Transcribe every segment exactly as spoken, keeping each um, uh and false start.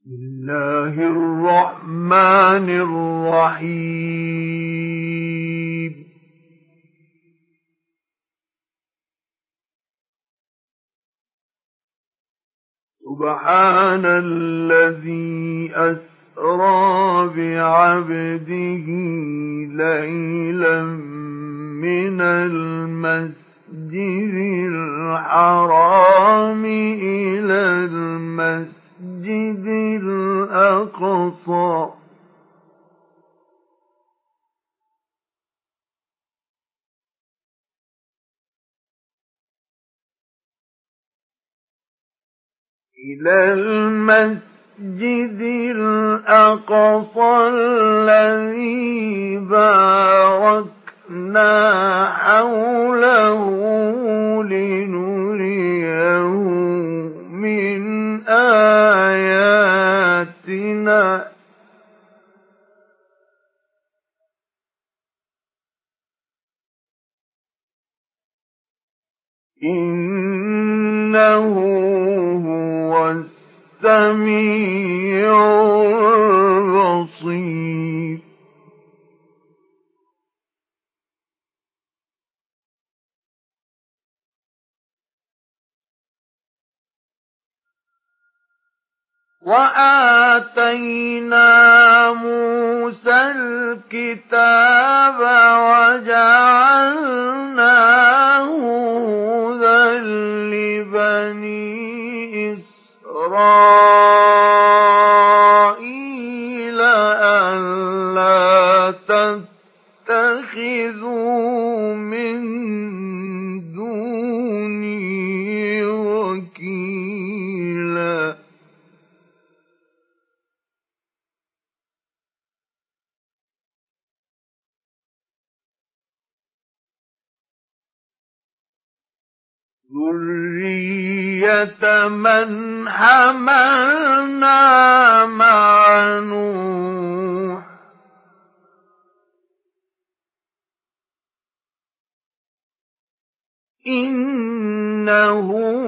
بسم الله الرحمن الرحيم. سبحان الذي أسرى بعبده ليلا من المسجد الحرام إلى المسجد المسجد الأقصى إلى المسجد الأقصى الذي باركنا حوله لنريه من آياتنا إنه هو السميع البصير. وآتينا موسى الكتاب وجعلناه هدى لبني إسرائيل ألا تتخذوا من دوني وكيلا. ذرية من حملنا مع نوح إنه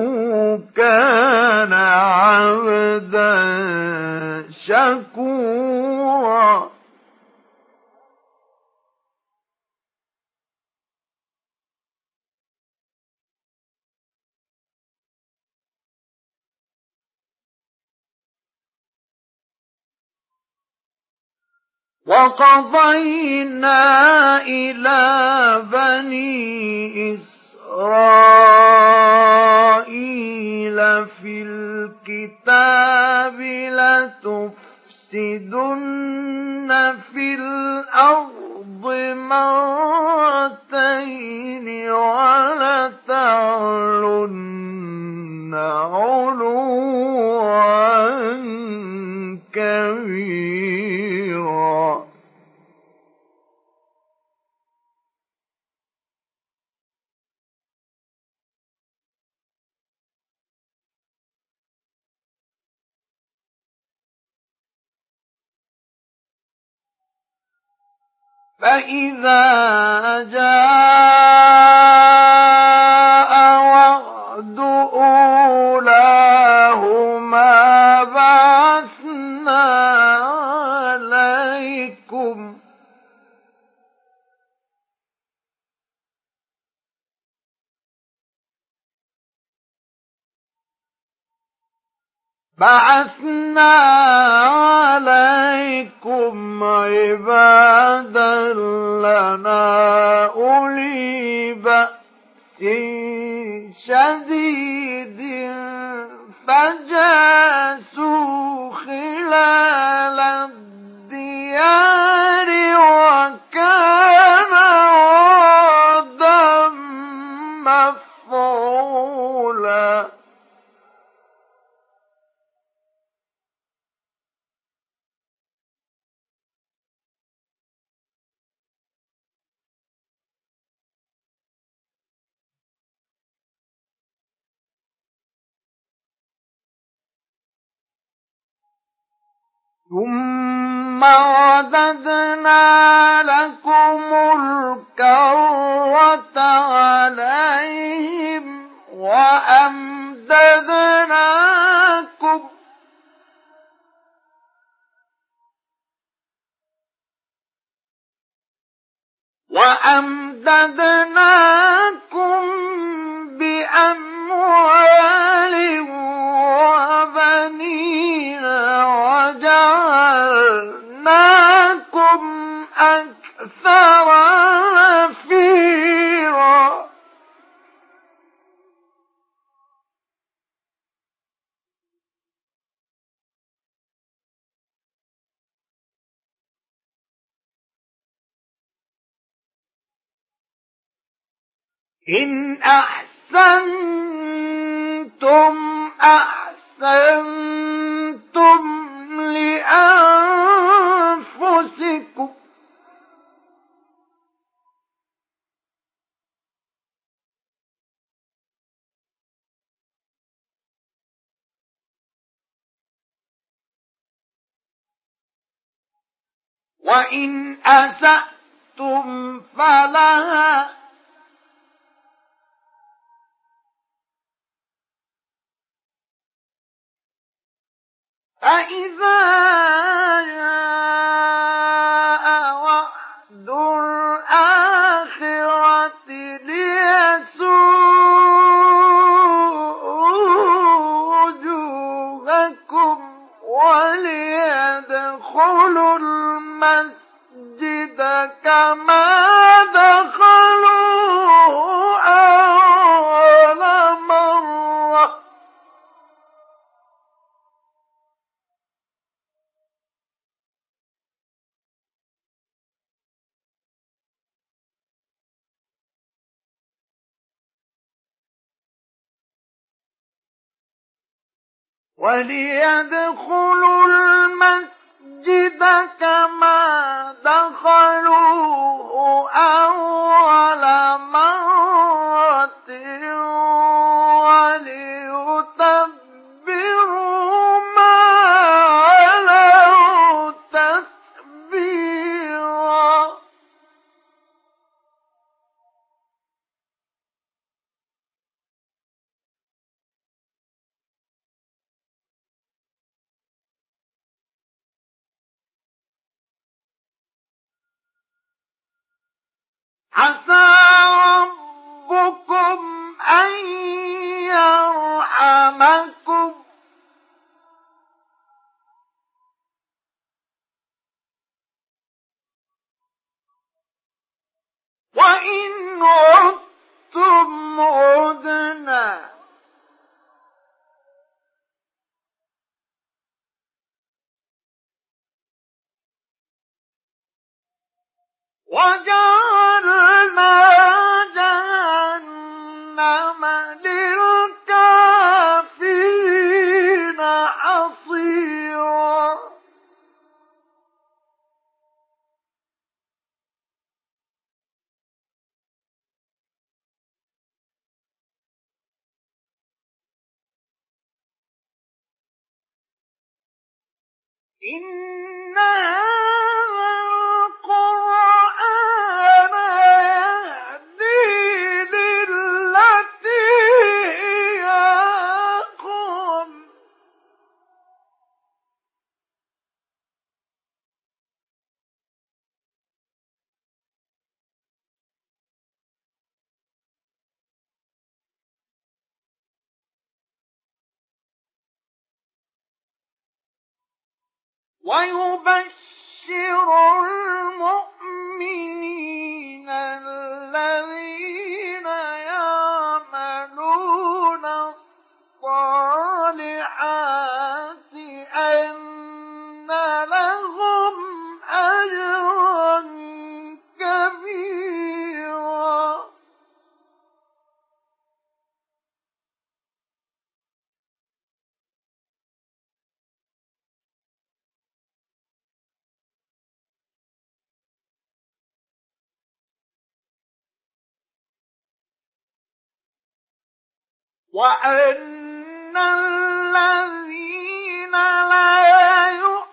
كان عبدا شكورا. وقضينا إلى بني إسرائيل في الكتاب لتفسدن في الأرض مرتين ولتعلن علوا كبيرا. فإذا جاء وعد أولاهما بعثنا عليكم بعثنا عليكم عبادا لنا أولي بأس شديد فجاسوا خلال الديار وكان وعدا مفعولا. ثم رددنا لكم الكرة عليهم وأمددناكم وأمددناكم بأموال وبنين وجعلناكم أكثر نفيرا. إن أحسنتم أحسنتم لأنفسكم وإن أسأتم فلها فإذا جاء وعد الآخرة ليسوءوا وجوهكم وليدخلوا المسجد كما دخلوه أول مرة وليدخلوا المسجد كما دخلوه أول مرة وليتبروا ما علوا تتبيرا. عسى ربكم أن يرحمكم وإن عدتم عدنا وجعلنا جهنم للكافرين حصيرا. إن هذا القرآن يهدي للتي هي أقوم ويبشر المؤمنين الذين يعملون الصالحات أن لهم أجرا كبيرا. وأن الذين لا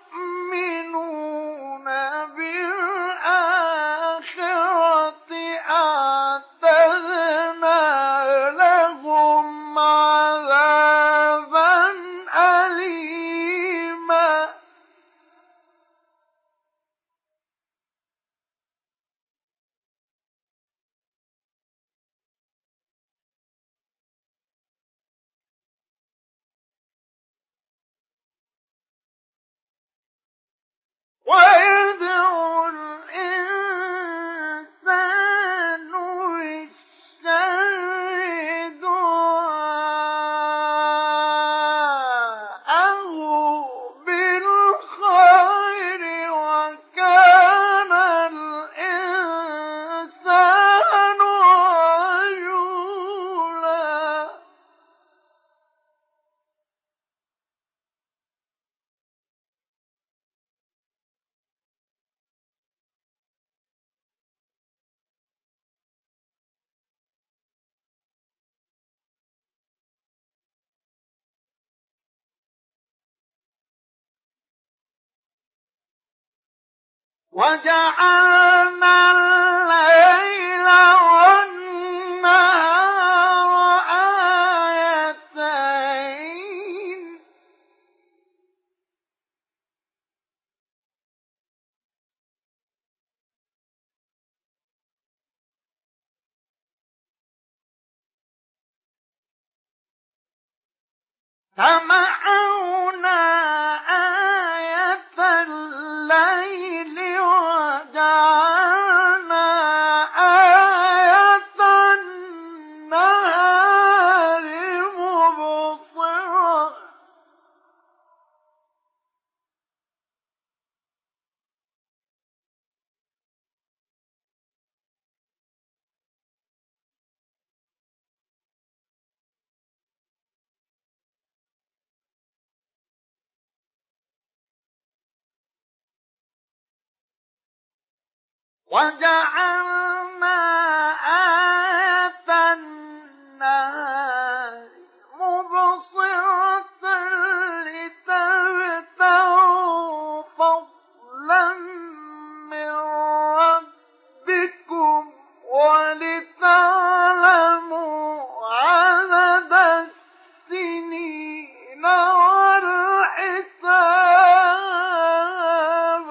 يؤمنون بالآخرة أعتدنا لهم عذابا أليما. وجعلنا الليل والنهار آيتين فمحونا آية الليل وجعلنا آية النهار مبصرة وجعلنا آية النهار مبصرة لتبتغوا فضلا من ربكم ولتعلموا عدد السنين والحساب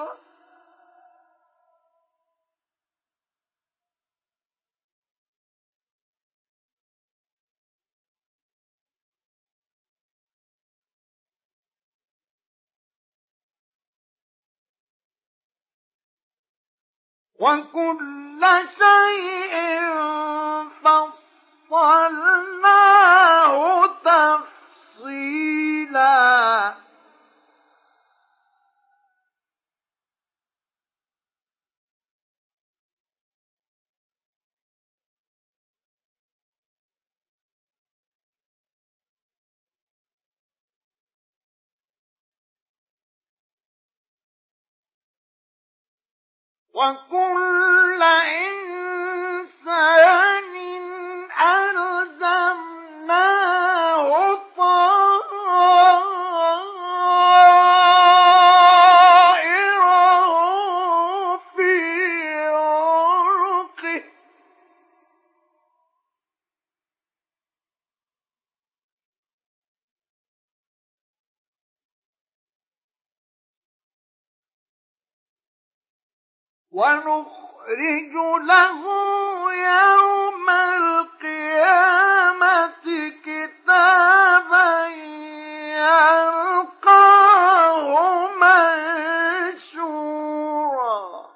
وكل شيء فصلناه تفصيلا وكل إنسان ألزمناه طائره في عنقه ونخرج له يوم القيامة كتابا يلقاه منشورا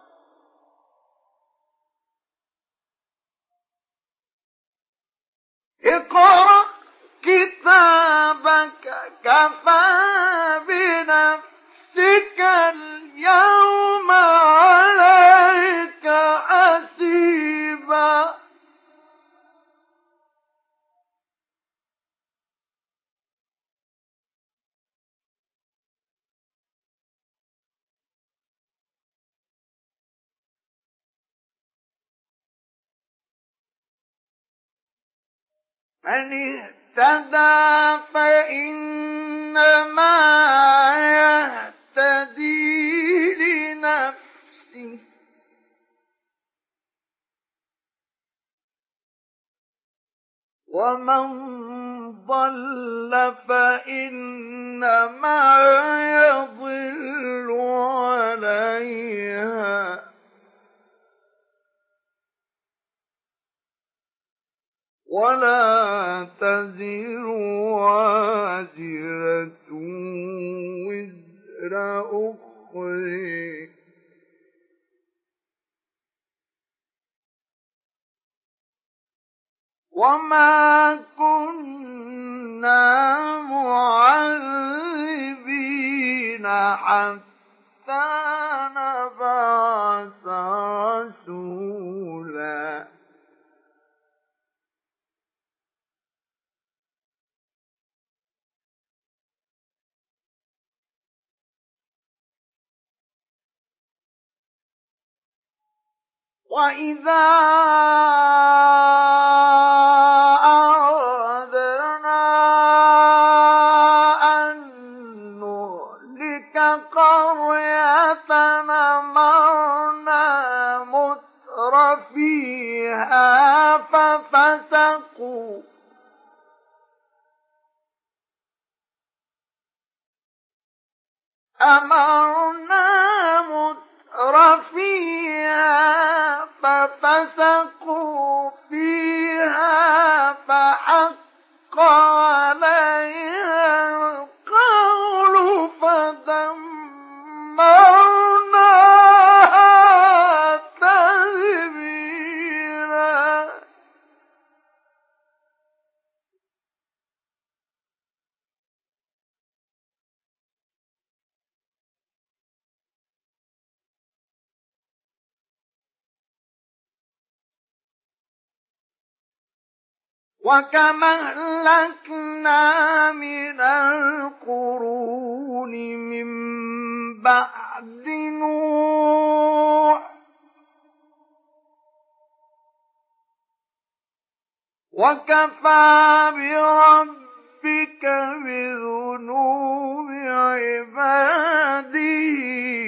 اقرأ كتابك كفى بنفسك اليوم عليك حسيبا من اهتدى فإنما يهتدي لنفسه ومن ضل فإنما يضل عليها ولا تزر وازرة وزر أخرى وما كنا معذبين حتى نبعث رسولا وإذا أردنا أن نهلك قرية أمرنا أمرنا مترفيها ففسقوا فيها فحق عليها القول فدمرناها تدميرا. وكم أهلكنا من القرون من بعد نوح وكفى بربك بذنوب عباده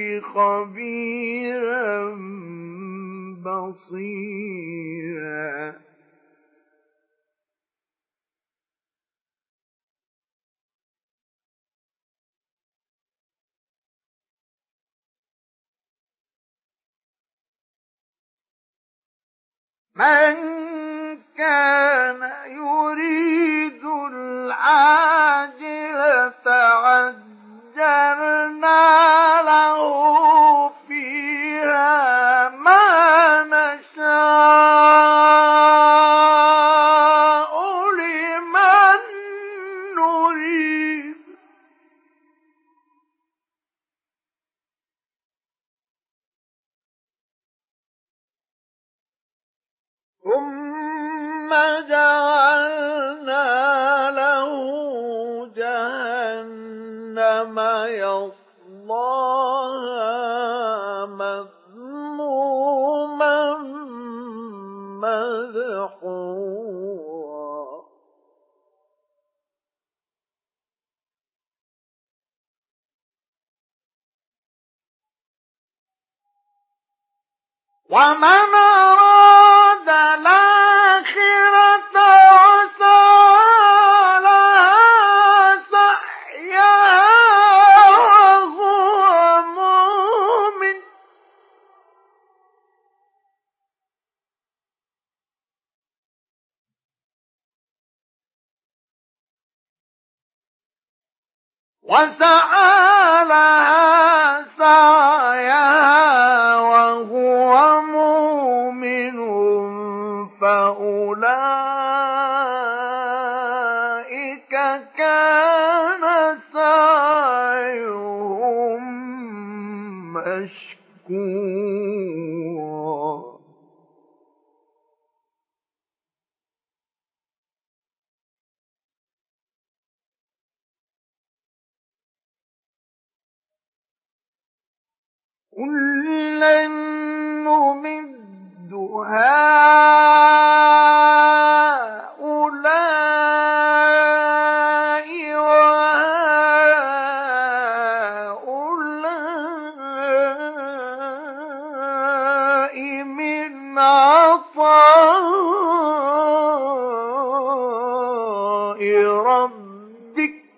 خبيرا بصيرا. من كان يريد العاجلة عجلنا له فيها ما نشاء لمن نريد ثم جعلنا له جهنم يصلاها مذموما مدحورا. ومن أراد الآخرة وسعى لها سعيها وهو مؤمن وسعى لها سعيها وهو مؤمن فأولئك كان سعيهم مشكورا. كُلًّا نُّمِدُّ هَٰؤُلَاءِ وَهَٰؤُلَاءِ مِنْ عَطَاءِ رَبِّكَ ۚ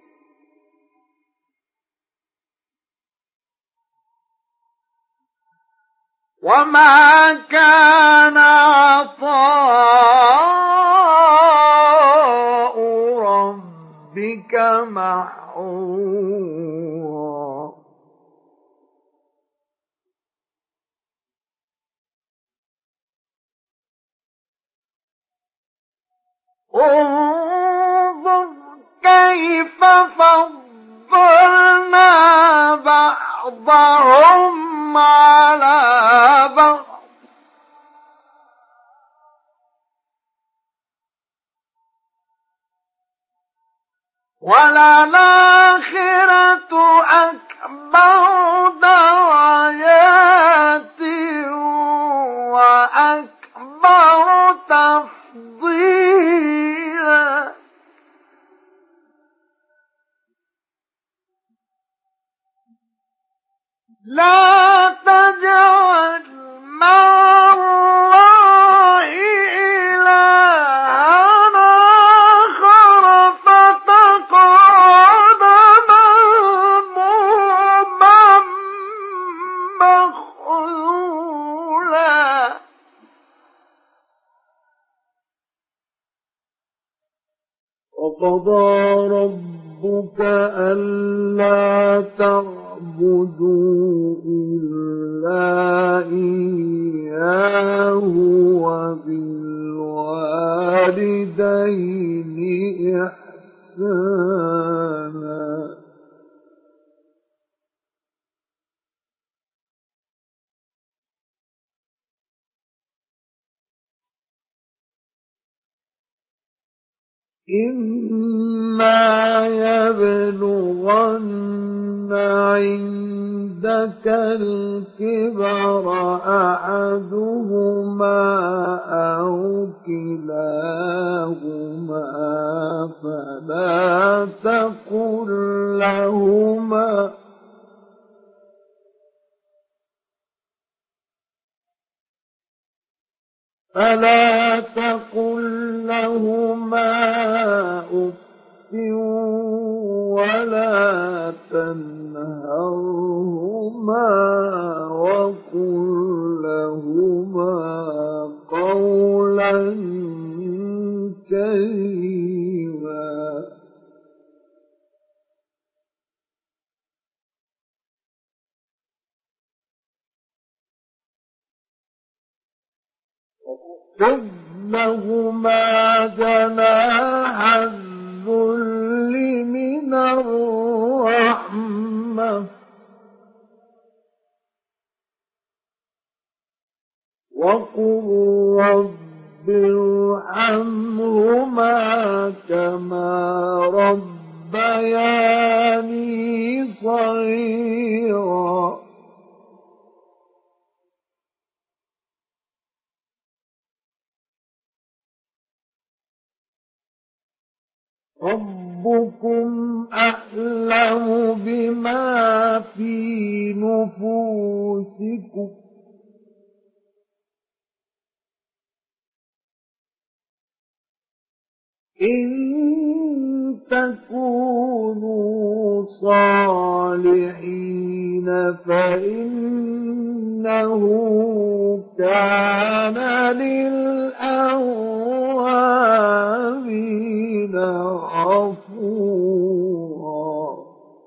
وَمَا كَانَ عَطَاءُ رَبِّكَ مَحْظُورًا. انظُرْ كَيْفَ فَضَّلْنَا بَعْضَهُمْ عَلَىٰ بَعْضٍ ۚ وَلَلْآخِرَةُ أَكْبَرُ دَرَجَاتٍ وَأَكْبَرُ تَفْضِيلًا. لَا تَجْعَلْ مَعَ اللَّهِ إِلَٰهًا آخَرَ فَتَقْعُدَ مَذْمُومًا وقضى ربك ألا تعبدوا إلا إياه وبالوالدين إحسانا إما يبلغن عندك الكبر أحدهما أو كلاهما فلا تقل لهما فلا تقل لهما أف ولا تنهرهما وقل لهما قولا كريما خذ لهما جناح الذل من الرحمة وقل رب ارحمهما كما ربياني صغيرا ربكم أعلم بما في نفوسكم إن تكونوا صالحين فإنه كان للأوابين غفورا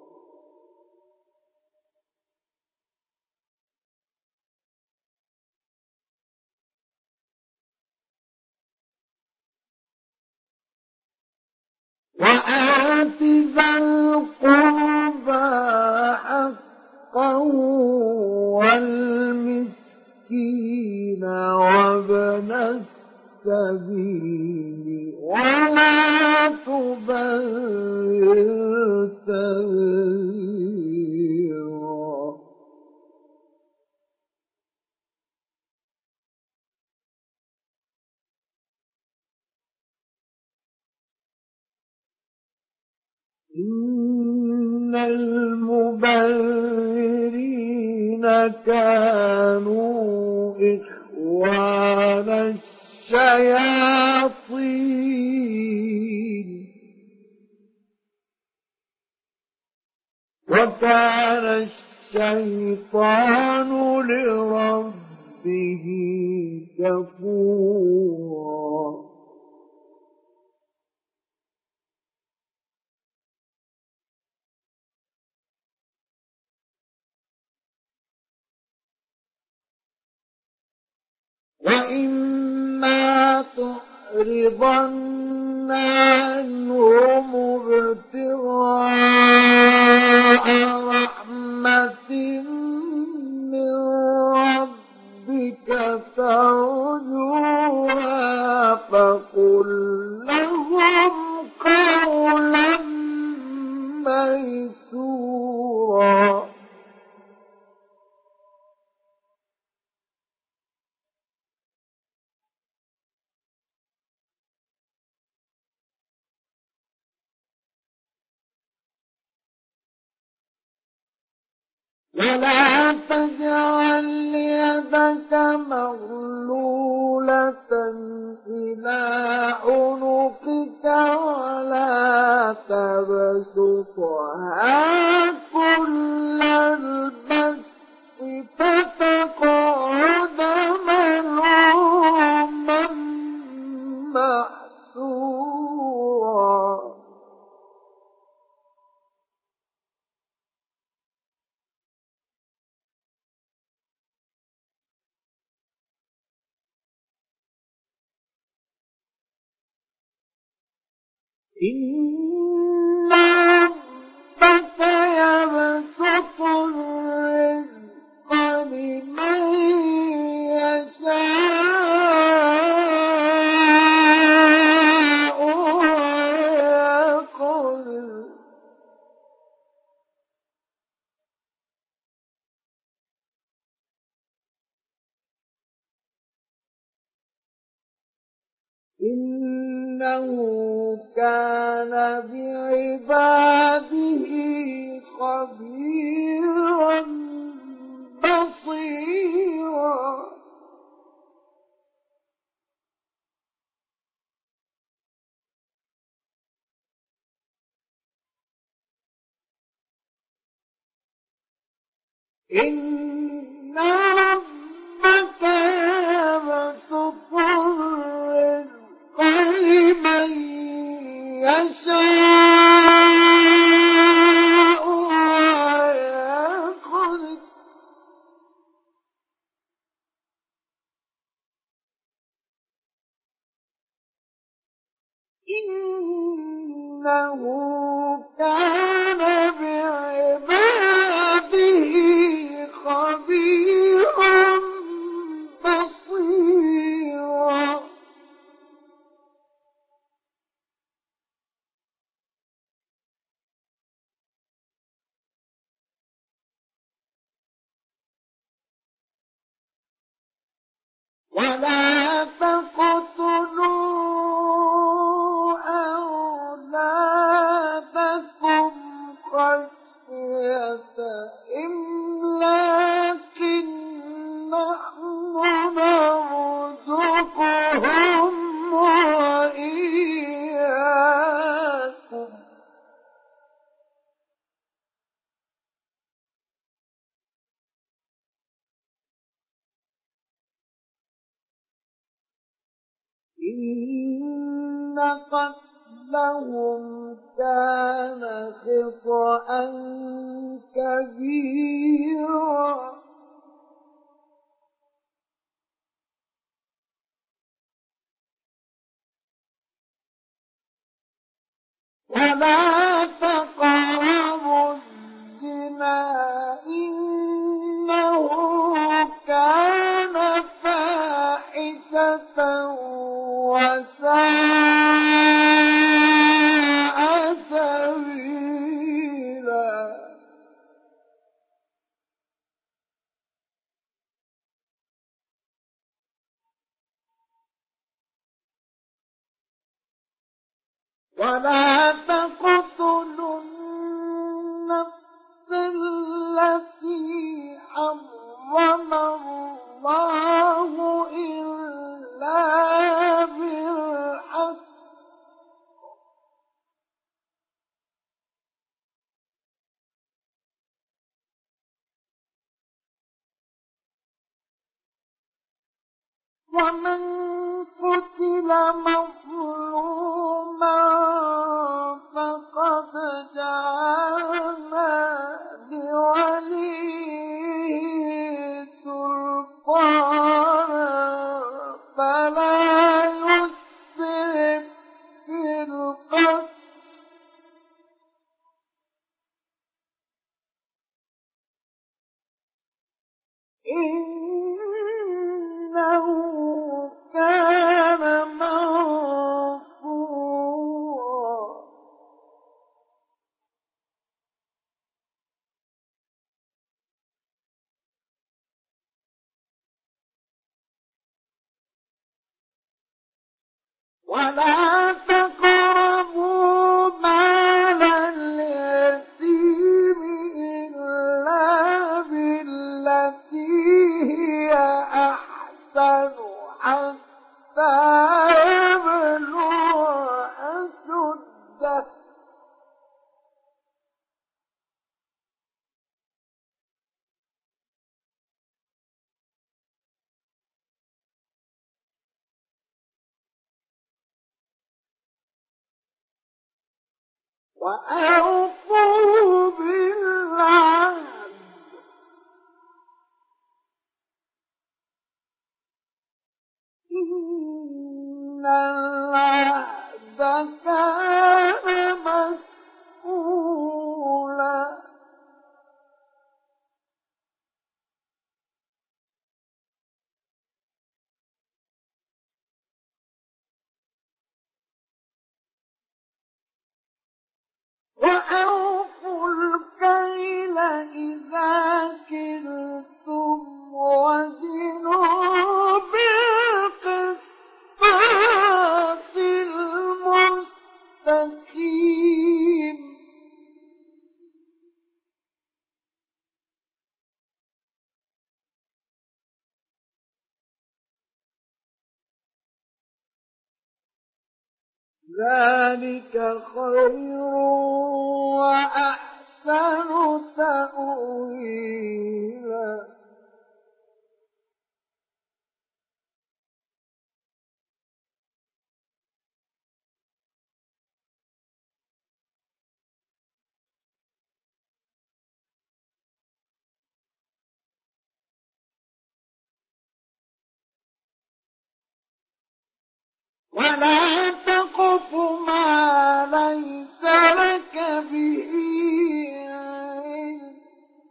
وآت ذا القربى حقه والمسكين وابن السبيل ولا تبذر تبذيرا إن المبذرين كانوا إخوان الشياطين وكان الشيطان لربه كفورا وإما تعرضن عنهم ابتغاء رحمة من ربك ترجوها فقل لهم قولا ميسورا ولا تجعل يدك مغلولة إلى عنقك ولا تبسطها كل البسط فتقعد ملوما محسورا إن ربك يبسط الرزق لمن يشاء ويقدر إنه كان بعباده خبيرا بصيرا إن ربك يبسط الرزق لمن يشاء ويقدر إنه كان بعباده خبيرا بصيرا ولا تقتلوا أولادكم خشية إملاق نحن نرزقهم وإياكم إن قتلهم كان خطأ كبيرا ولا تقربوا الزنا إنه كان فاحشة وساء سبيلا ولا تقتلوا النفس التي حرم الله إلا بالحق ومن قتل مظلوما فقد جعلنا لوليه سلطانا فلا يسرف في القتل إنه كان منصورا ولا تقربوا مال اليتيم إلا بالتي هي أحسن حتى يبلغ أشده وأوفوا بالعهد إن العهد كان ذلك خير وأحسن تأويلا ولا تقف ما ليس لك به علم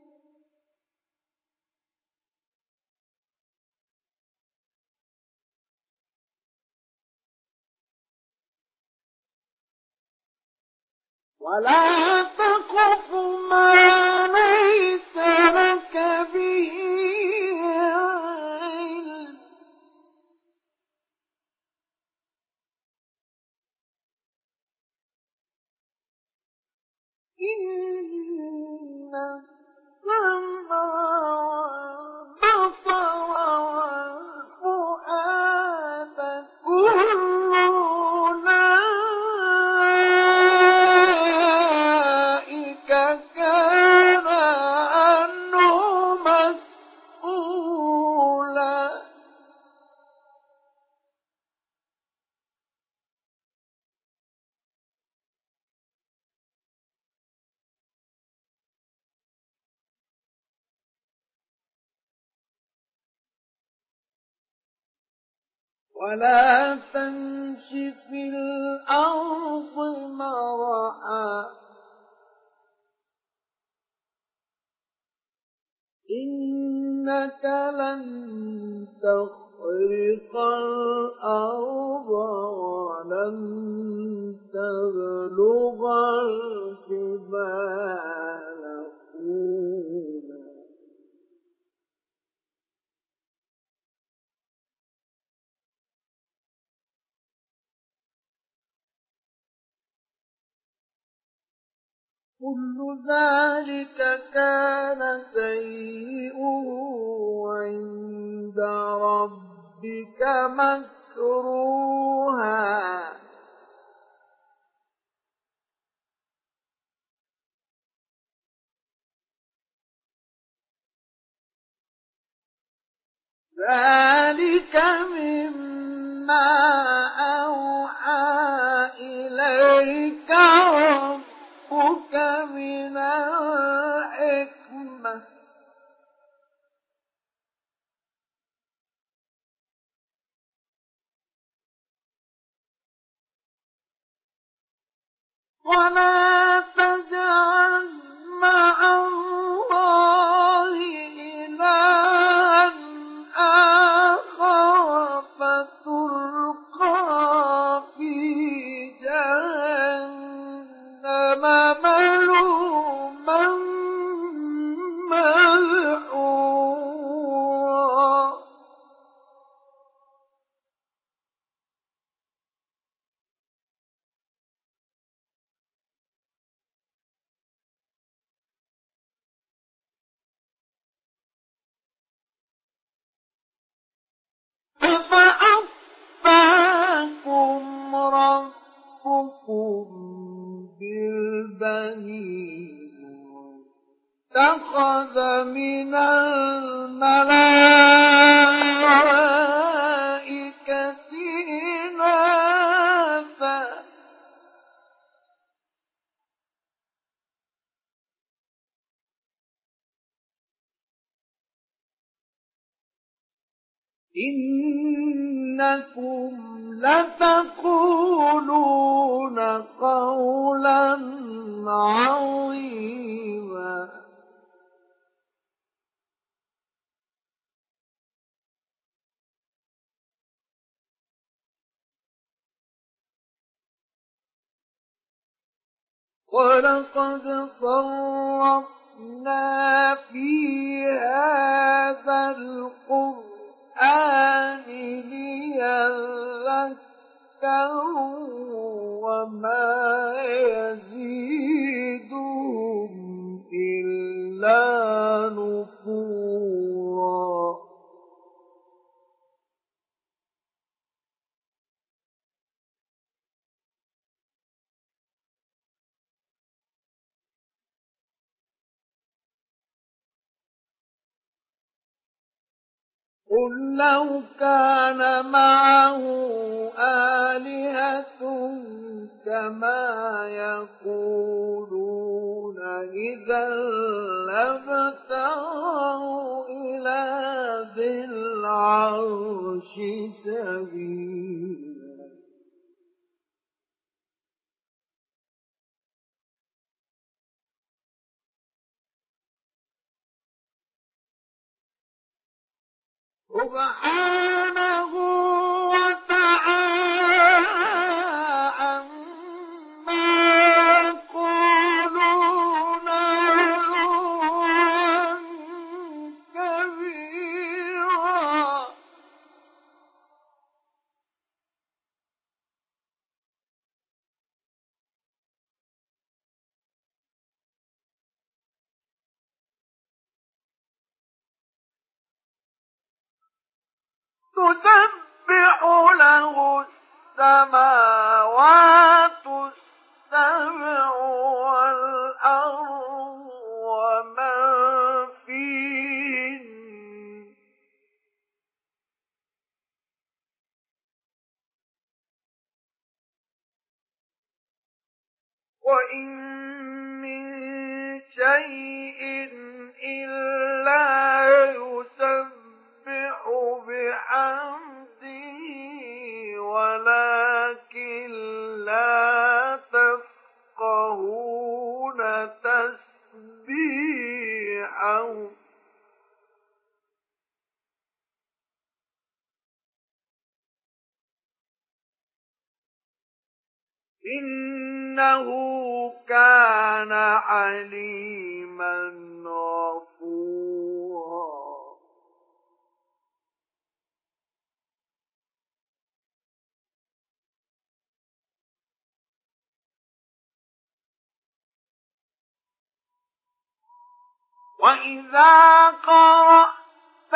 ولا تقف ما ليس لك به علم إن السمع والبصر والفؤاد كل أولئك كان عنه مسؤولا ولا تمش في الأرض مرحا إنك لن تخرق الأرض ولن تبلغ الجبال طولا كل ذلك كان سيئه عند ربك مكروها ذلك مما أوحى إليك ربك من الحكمة ولا تجعل مع الله إلها آخر فتلقى في جهنم ملوما مدحورا أفأصفاكم ربكم بالبنين واتخذ من الملائكة إناثا إنكم لتقولون قولا عظيما ولقد صرفنا في هذا القرآن ليذكروا وما يزيدهم إلا نفورا قل لو كان معه آلهة كما يقولون إذا لابتغوا إلى ذي العرش سبيلا سبحانه وتعالى عما يقولون علوا كبيرا تسبح له السماوات السبع والأرض ومن فيهن وإن من شيء إلا يسبح بحمده ولكن لا تفقهون تسبيحهم إنه كان عليما غفورا وإذا قرأت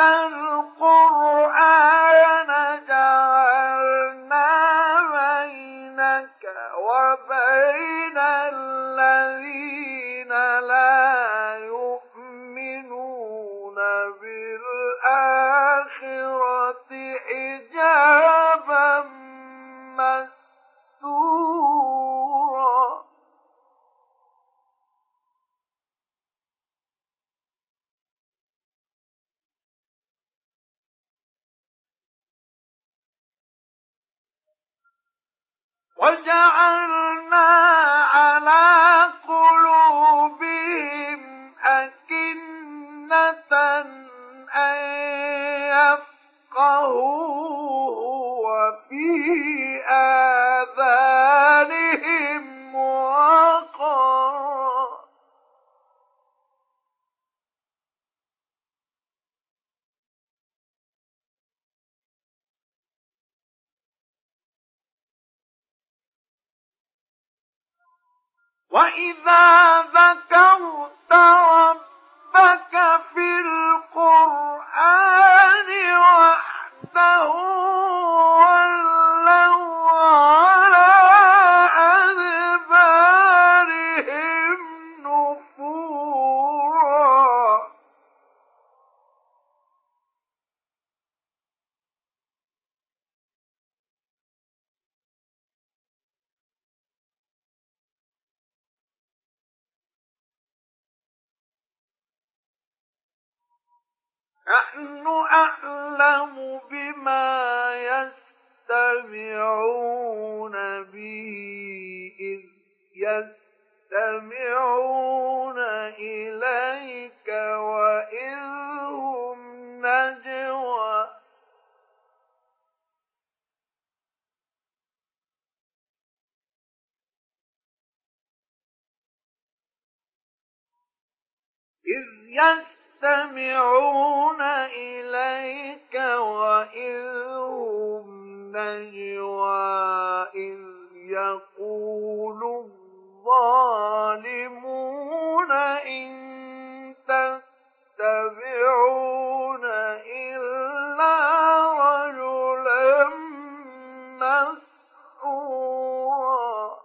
القرآن جعلنا بينك وبين الذين لا يؤمنون بالآخرة حجابا مستورا وجعلنا على قلوبهم أكنة أن يفقهوه وفي آذانهم وقرا وإذا ذكرت ربك في القرآن وحده ولوا على أدبارهم نفورا نحن أعلم بما يستمعون به إذ يستمعون إليك وإذ هم نجوى إذ يستمعون إليك وإذ هم نجوى إذ يقول الظالمون إن تتبعون إلا رجلا مسحورا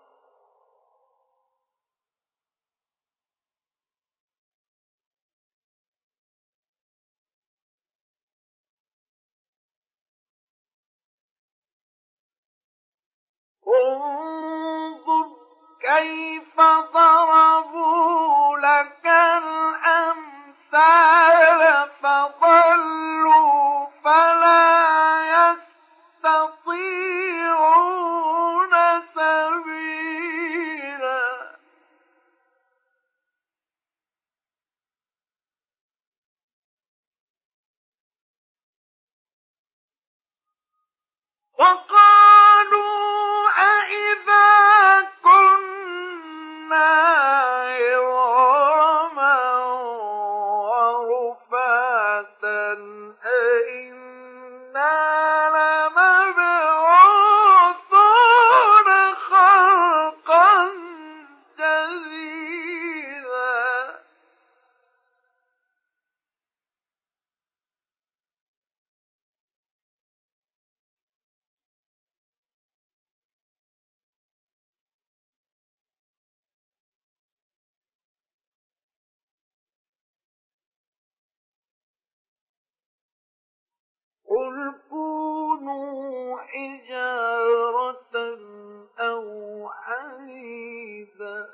انظر كيف ضربوا لك الأمثال فضلوا فلا يستطيعون سبيلا وقالوا أإذا كنا عظاما ورفاتا أإنا لمبعوثون خلقا جديدا قل كونوا حجارة أو حديدا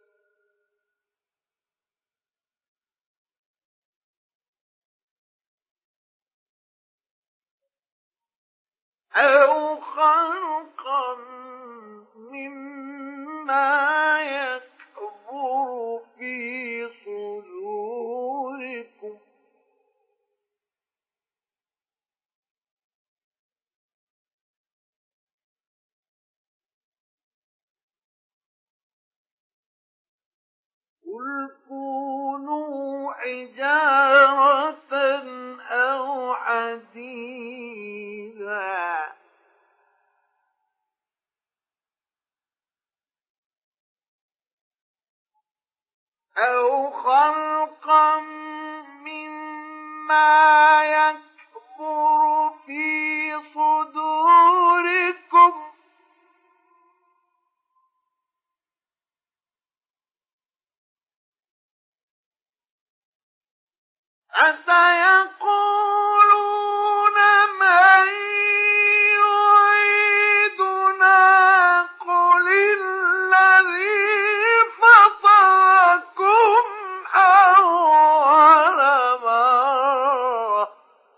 أو خلقا مما يكبر في صدوركم قل كونوا حجارة أو حديدا أو خلقا مما يكبر في صدوركم فسيقولون من يعيدنا قل الذي فطركم أول مرة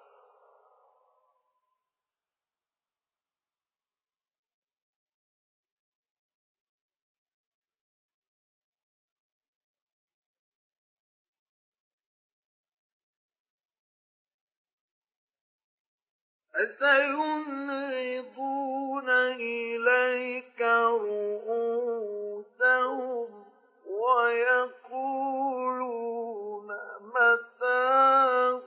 فسينغضون إليك رؤوسهم ويقولون متاه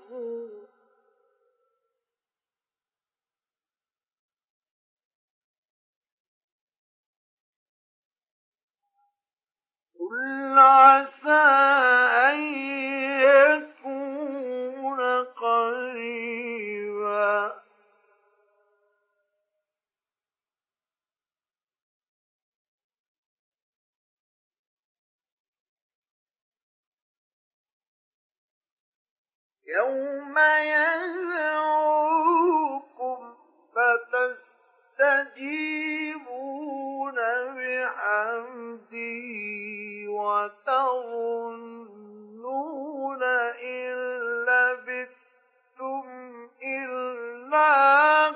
قل عسى أن يكون قريبا يوم يدعوكم فتستجيبون بحمده وتظنون إن لبثتم إلا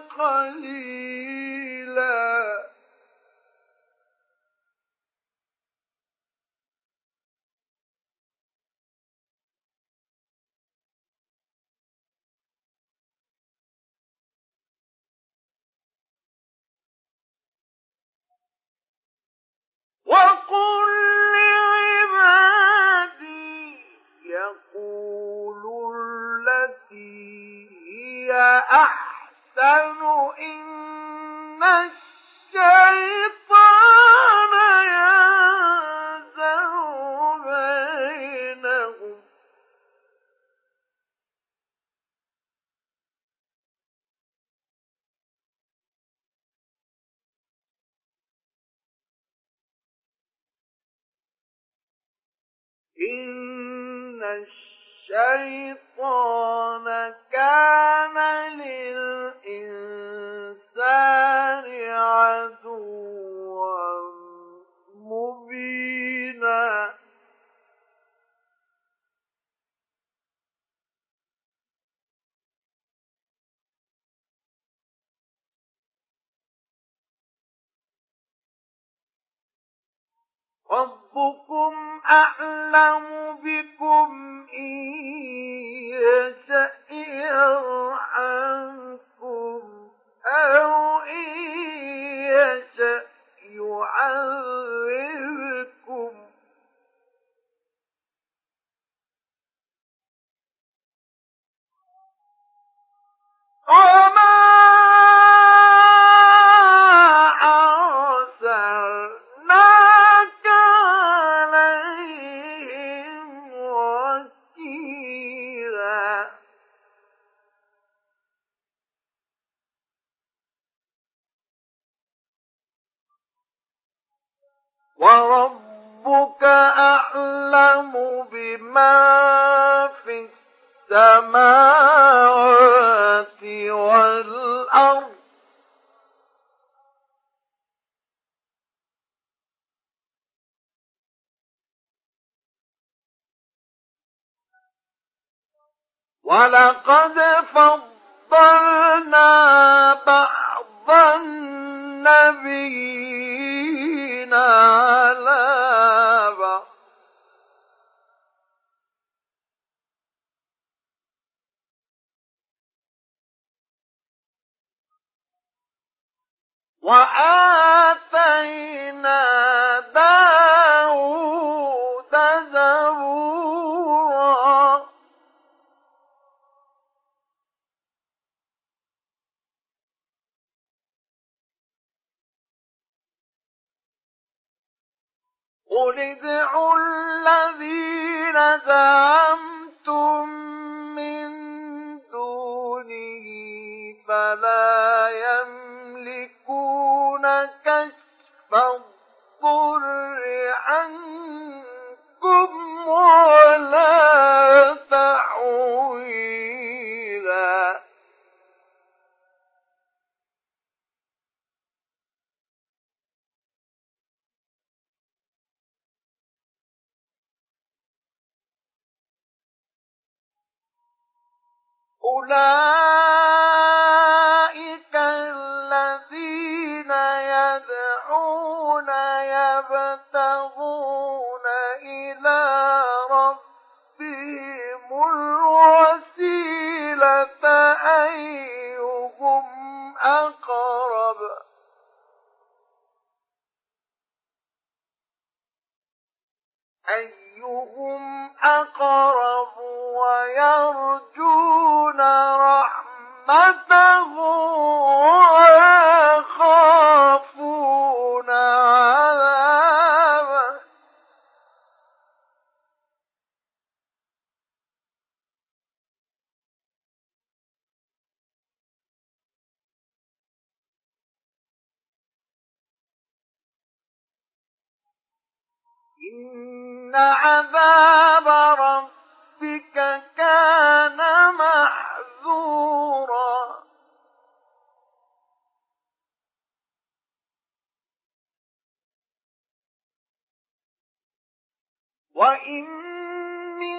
قليلا وقل لعبادي يقولوا التي هي أحسن إن الشيطان ينزغ بينهم إن الشيطان كان للإنسان عدوا ربكم أعلم بكم إن يشأ يرحمكم أو إن يشأ يعذبكم وما أرسلناك عليهم وكيلا وربك أعلم بما في السماوات والأرض ولقد فضلنا بعض النبيين على بعض وآتينا داود زبورا قل ادعوا الذين زعمتم من دونه فلا يملكون كشف الضر عنكم ولا تحويلا أولئك الذين يدعون يبتغون إلى ربهم الوسيلة أيهم أقرب أيهم أقرب ويرجون رحمته ويخافون عذابه إن عذاب ربك كان محذورا وإن من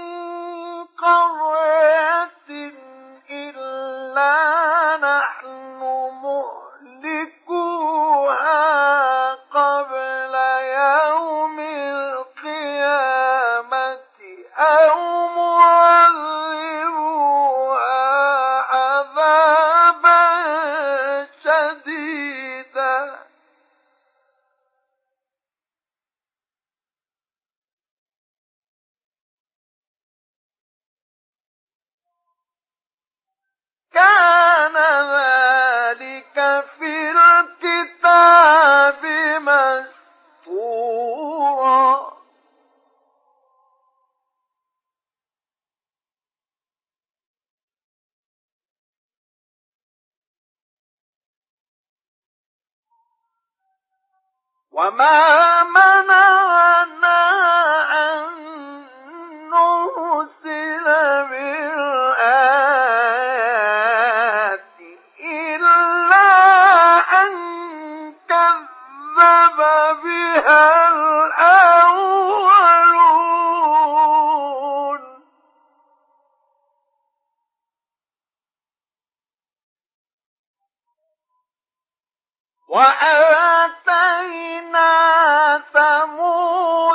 قرية إلا نحن مهلكوها قبل يوم القيامة أو معذبوها عذابا شديدا كان ذلك في الكتاب مسطورا وما منعنا أن نرسل بالآيات إلا أن كذب بها الأولون وآتينا ثمود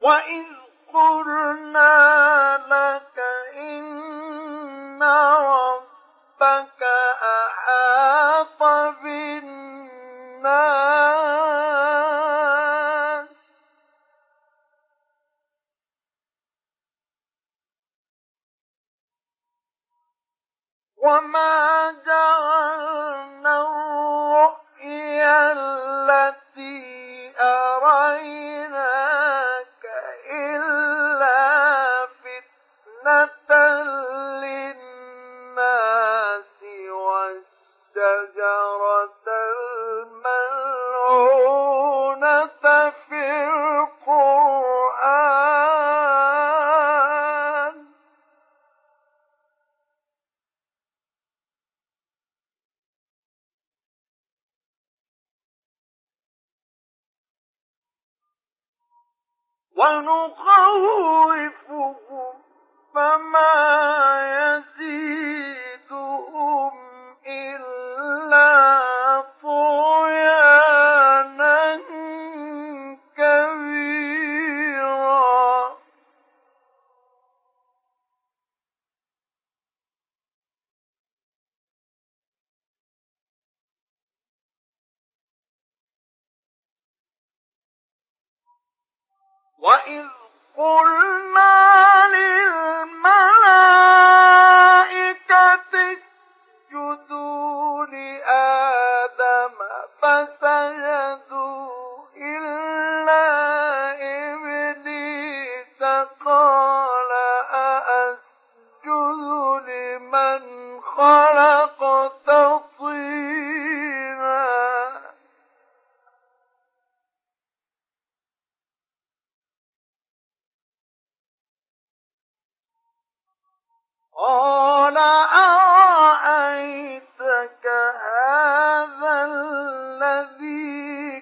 وإذ قلنا لك إن ربك أحاط بالناس وما جعلنا الرؤيا التي أريناك إلا فتنة للناس والشجرة الملعونة في القرآن ونخوفهم فما يزيدهم إلا طغيانا كبيرا وإذ قلنا للملائكة اسجدوا لآدم فسجدوا إلا إبليس قال أأسجد لمن خلقت طينا قال أرأيتك هذا الذي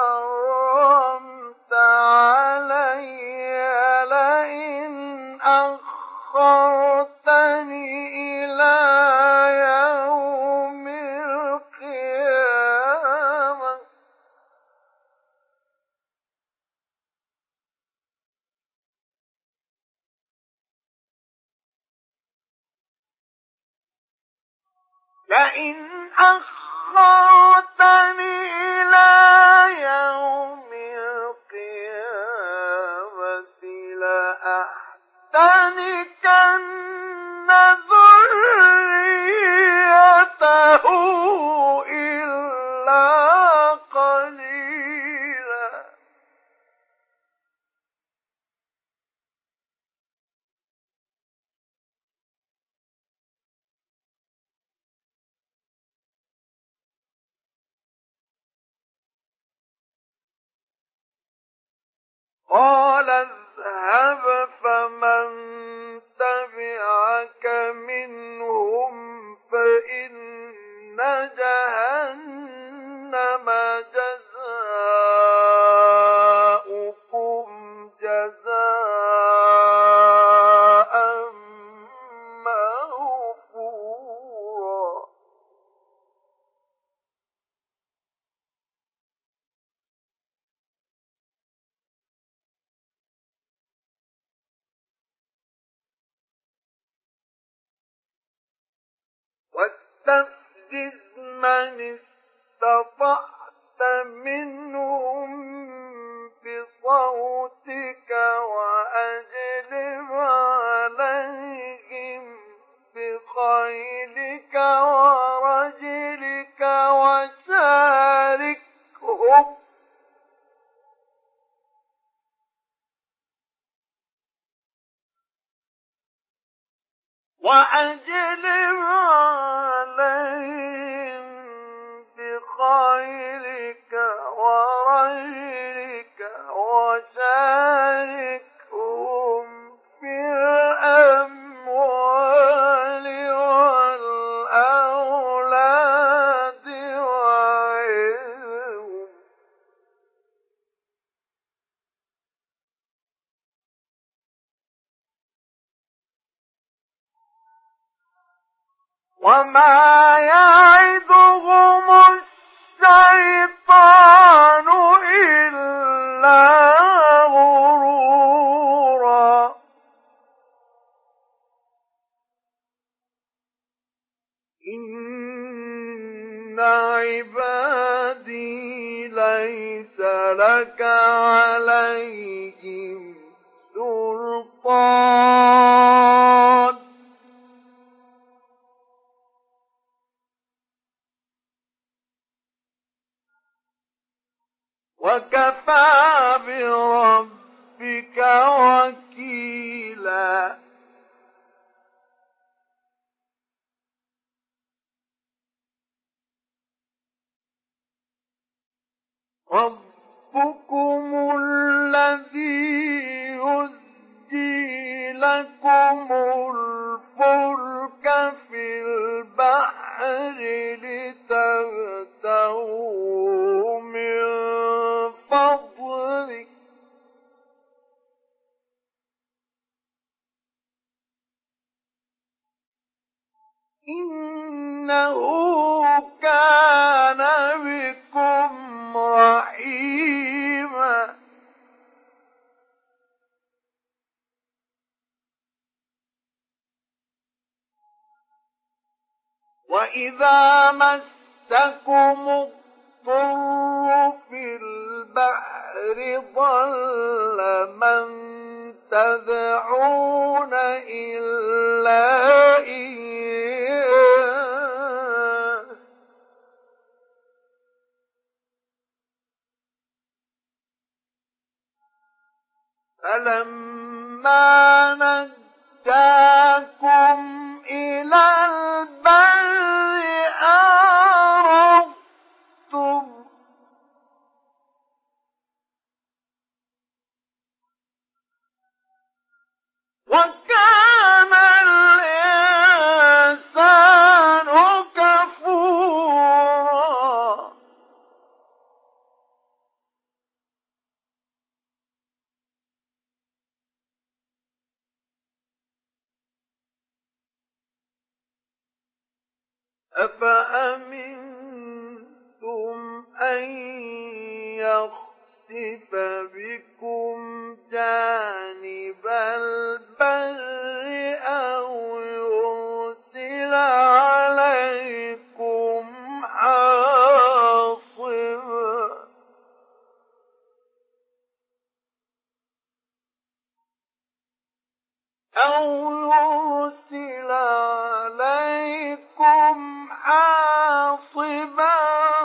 كرمت علي لئن أخرتني إلى يوم القيامة لئن أخرتني إلى يوم القيامة لأحتنكن ذريته إلا قليلا قال اذهب فمن تبعك منهم فإن جهنم جزاؤكم جزاء موفورا واستفزز من استطعت منهم بصوتك وأجلب عليهم بخيلك ورجلك وشاركهم وأجلب عليهم بخيلك ورجلك وشاركهم في الأموال والأولاد وعظهم وما يعدهم الشيطان إلا غرورا عبادي ليس لك عليهم سلطان وكفى بربك وكيلا. ربكم الذي يزجي لكم الفلك في البحر لتبتغوا من فضله إنه كان بكم رحيما. وإذا مسكم الضر في البحر ضل من تدعون إلا إياه فلما نجاكم إلى البر أعرضتم وكان الإنسان كفورا. أفأمنتم أن يخسف بكم جانب البر أو يرسل عليكم حاصبا أو يرسل عليكم حاصبا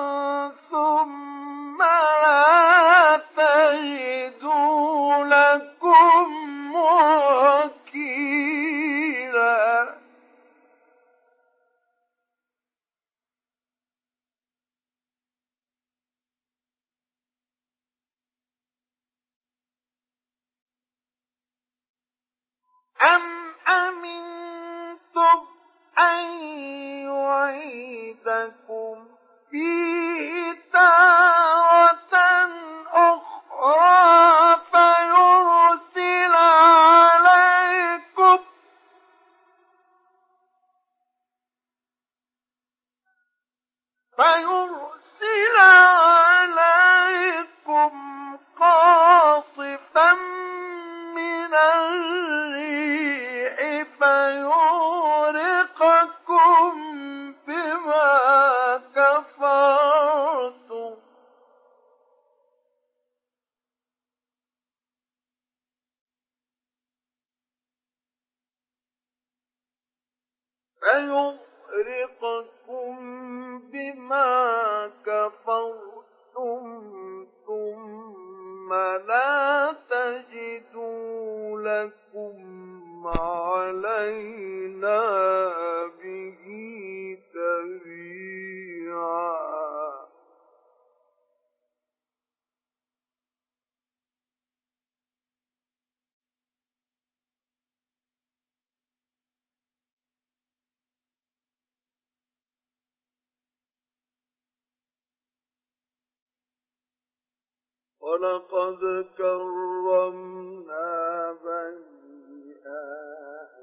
ثم لا تجدوا لكم وكيلا. أم أمنتم أن يعيدكم فيه تارة أخرى فيرسل عليكم فيرسل عليكم قاصفا من الريح فيغرقكم بما كفرتم فيغرقكم بما كفرتم ثم لا تجدوا لكم علينا به تبيعا. ولقد كرمنا بني آدم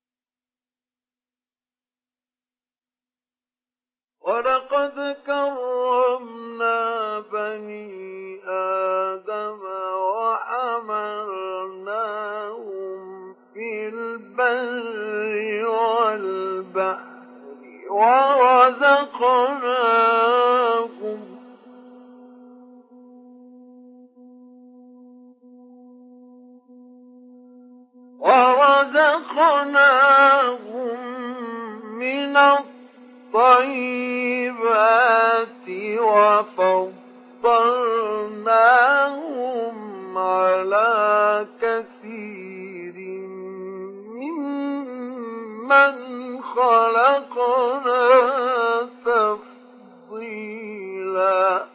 ولقد كرمنا ورزقناهم من الطيبات وفضلناهم على كثير ممن خلقنا تفضيلا.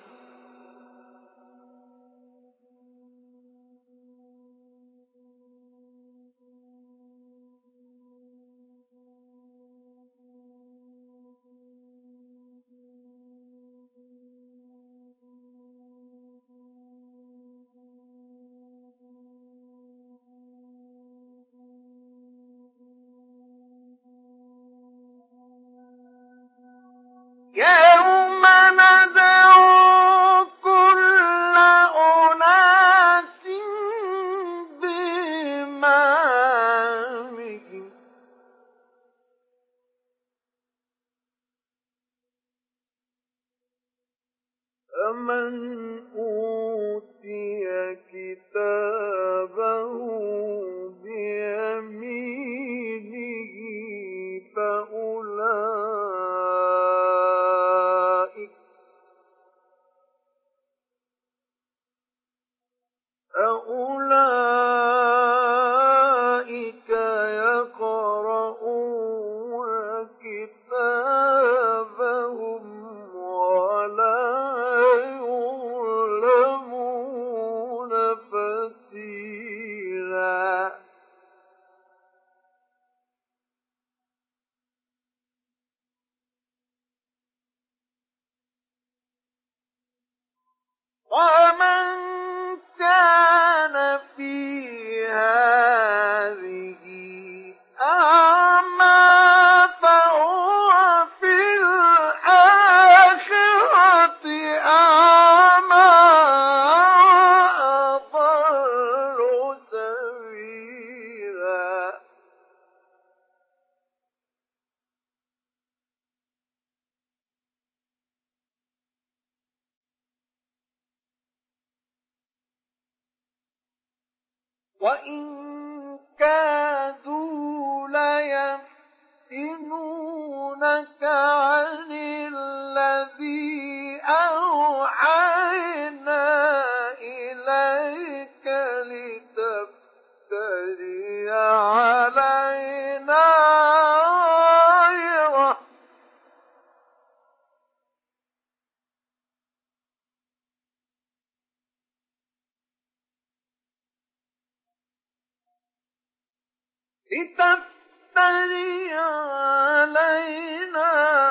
يوم ندعو كل أناس بإمامهم فمن أوتي كتابه بيمينه فأولئك فأولئك يقرؤون كتابهم ولا يظلمون فتيلا. ومن كان في هذه أعمى فهو في الآخرة أعمى وأضل سبيلا. وإن كادوا ليفتنونك عن الذي أوحينا إليك لتفتري علينا غيره لتفتري علينا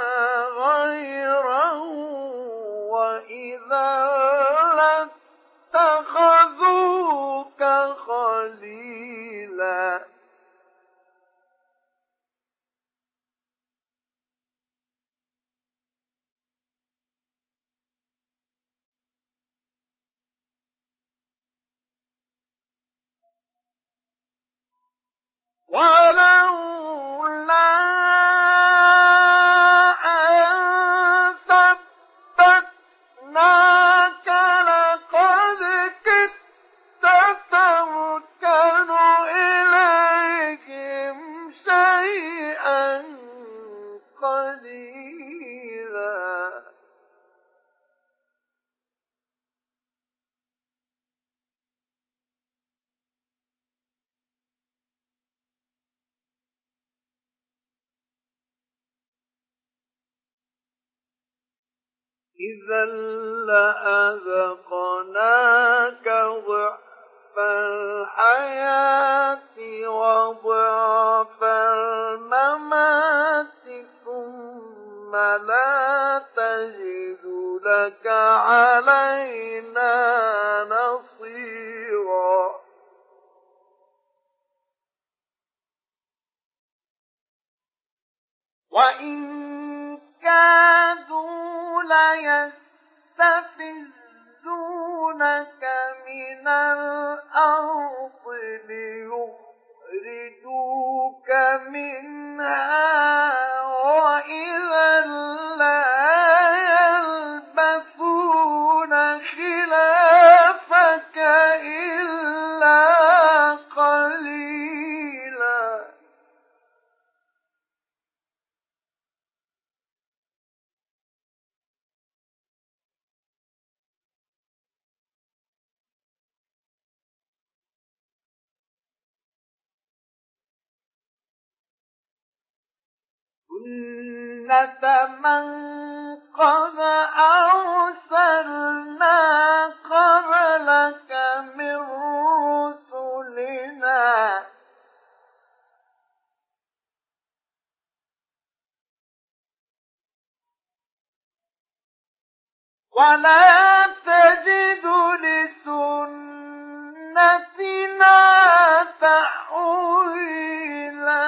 غيره وإذا لاتخذوك خليلا. ولولا أن ثبتناك لقد كدت تركن إليهم شيئا قليلا. إذا لأذقناك ضعف الحياة وضعف الممات ثم لا تجد لك علينا نصيرا. وإن كادوا ليستفزونك من الأرض ليخرجوك منها وإذا لا سُنَّةَ مَن قَدْ أَرْسَلْنَا قَبْلَكَ مِن رُّسُلِنَا وَلَا تَجِدُ لِسُنَّتِنَا تَحْوِيلًا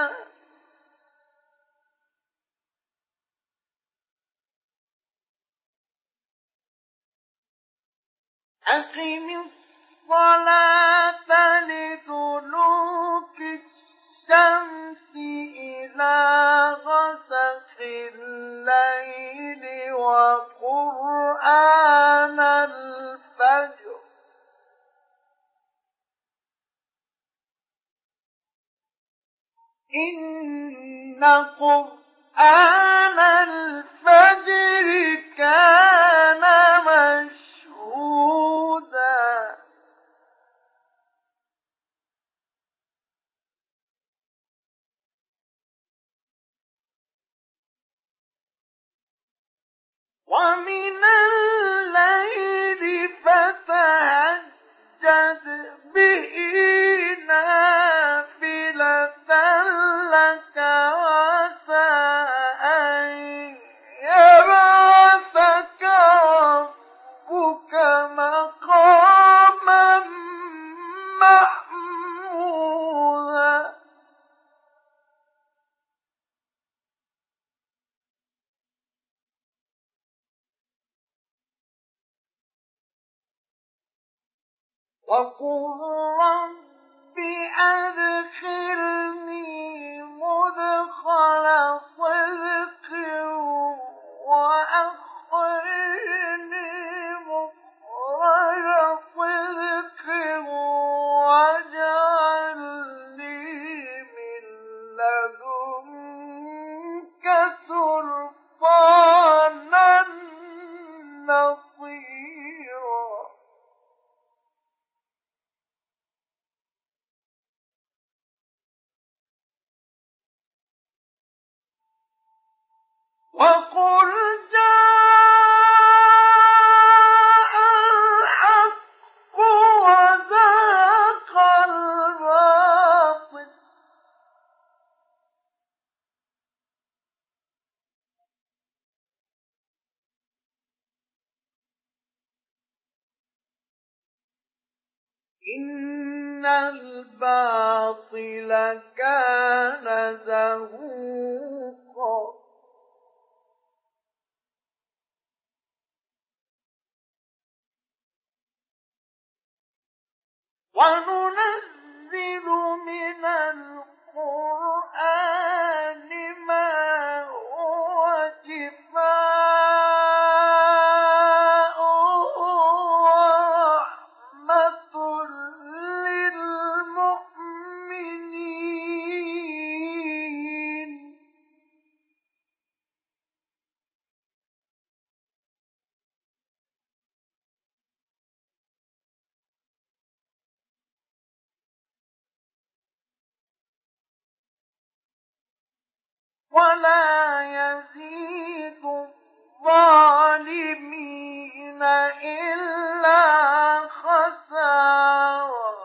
أَقِمِ الصَّلَاةَ لِدُلُوكِ الشَّمْسِ إِلَىٰ غَسَقِ اللَّيْلِ وَقُرْآنَ الْفَجْرِ إِنَّ قُرْآنَ الْفَجْرِ كَانَ مَشْهُودًا وَمِنَ اللَّيْلِ فَتَهَجَّدْ بِهِ نَافِلَةً لَّكَ عَسَىٰ أَن يَبْعَثَكَ رَبُّكَ مَقَامًا مَّحْمُودًا وَقُل رَّبِّ أَدْخِلْنِي مُدْخَلَ صِدْقٍ وَأَخْرِجْنِي مُخْرَجَ صِدْقٍ وَاجْعَل لِّي مِن لَّدُنكَ سُلْطَانًا نَّصِيرًا وَقُلْ جَاءَ الْحَقُّ وَزَهَقَ الْبَاطِلُ إِنَّ الْبَاطِلَ كَانَ زَهُوقًا وَنُنَزِّلُ مِنَ الْقُرْآنِ مَا هُوَ شِفَاءٌ وَرَحْمَةٌ لِّلْمُؤْمِنِينَ وَلَا يَزِيدُ الظَّالِمِينَ إِلَّا خَسَارًا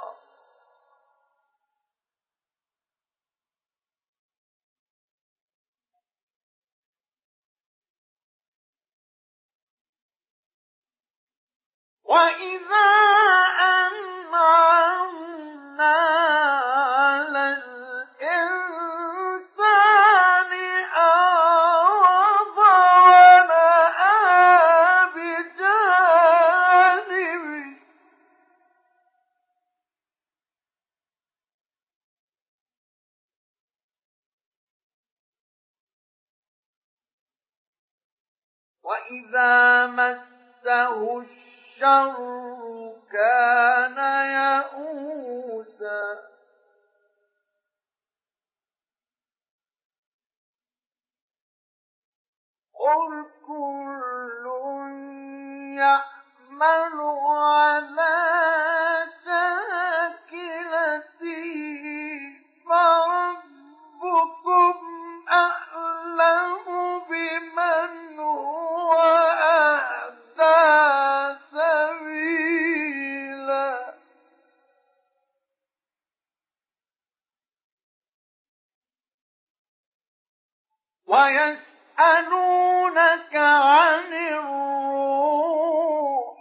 وَإِذَا أَنْعَمْنَا عَلَى الْإِنسَانِ أَعْرَضَ وَنَأَىٰ بِجَانِبِهِ وَإِذَا مَسَّهُ الشَّرُّ كَانَ يَئُوسًا قُلْ كُلٌّ يَعْمَلُ عَلَىٰ شَاكِلَتِهِ فَرَبُّكُمْ أَعْلَمُ ويسألونك عن الروح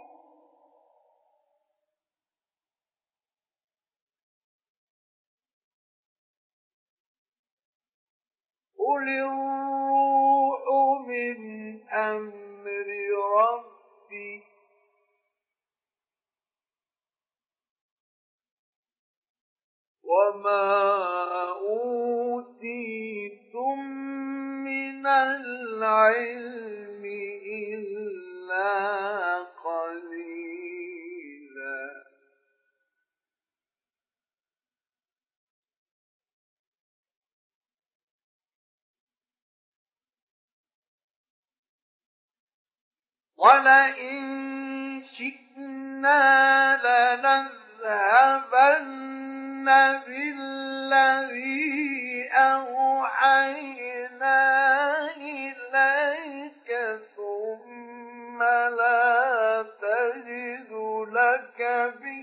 قل الروح من أمر ربي وما أوتيتم من العلم إلا قليلا ولئن شئنا لنذهبن بالذي أوحينا إليك ثم لا تجد لك به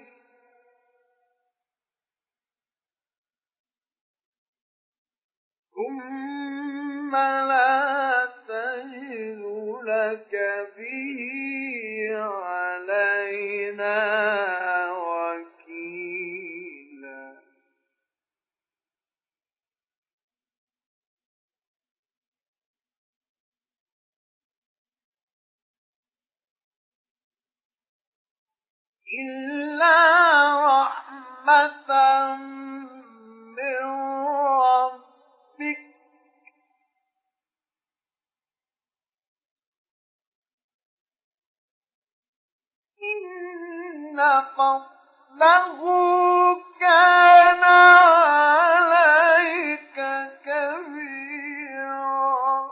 ثم لا تجد لك به علينا وكيلا إلا رحمة من ربك إن فضله كان عليك كبيرا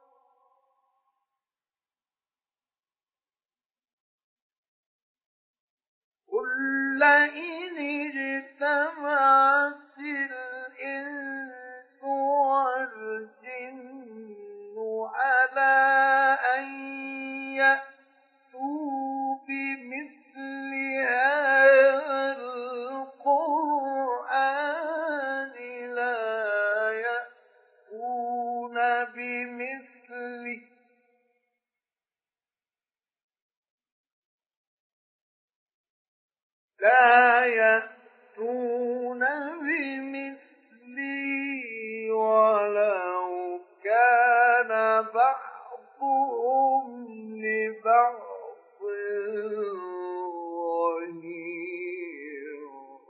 قل لئن اجتمعت الإنس والجن على أن يأتوا بمثل هذا القرآن لا يأتون بمثله لا يأتون بمثله ولو كان بعضهم لبعض ظهيرا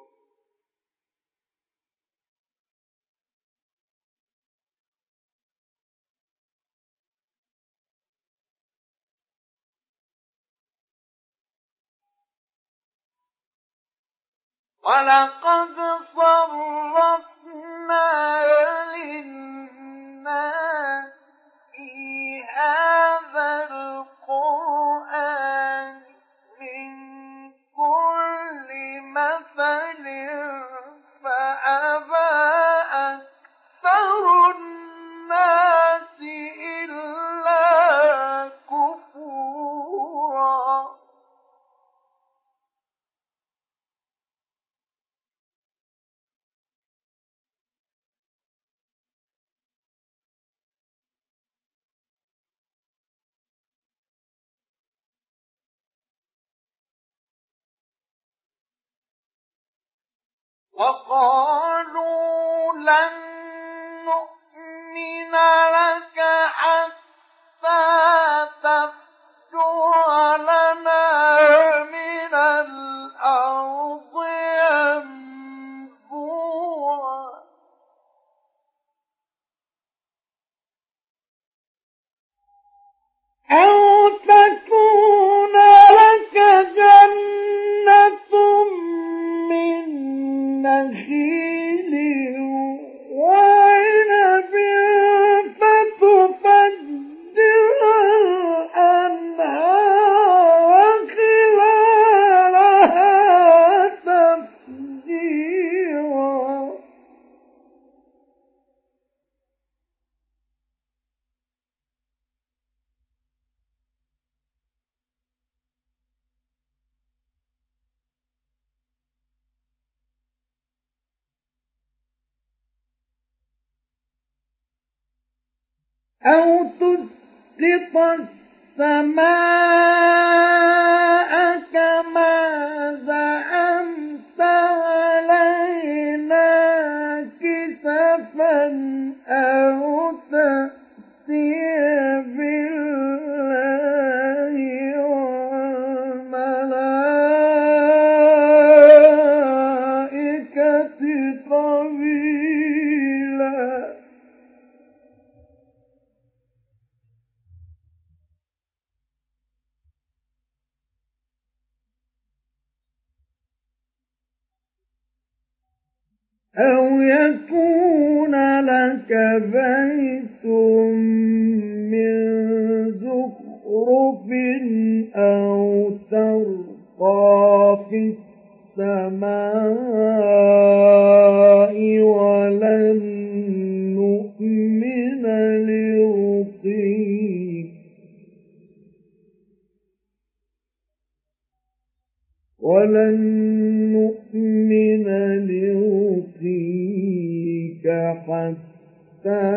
ولقد صرفنا للناس في هذا القرآن من كل مثل فأبى أكثر الناس إلا كفورا وقالوا لن نؤمن لك حتى تفجر لنا من الأرض ينبوعا أو تكون لك جنة من نخيل وعنب فتفجر أو تسقط السماء كما زعمت علينا كسفا أو تأتي بالله والملائكة قبيلا أو يكون لك بيت من زخرف أو ترقى في السماء ولن نؤمن لرقيك ولن نؤمن لرقيك حتى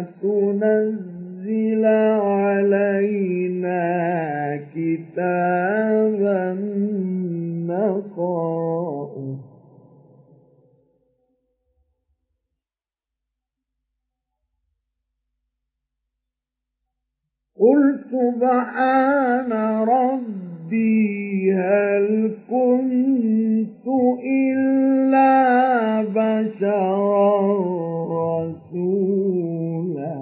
تنزل علينا كتابا نقرأه قل سبحان ربي هل كنت إلا بشرا رسولا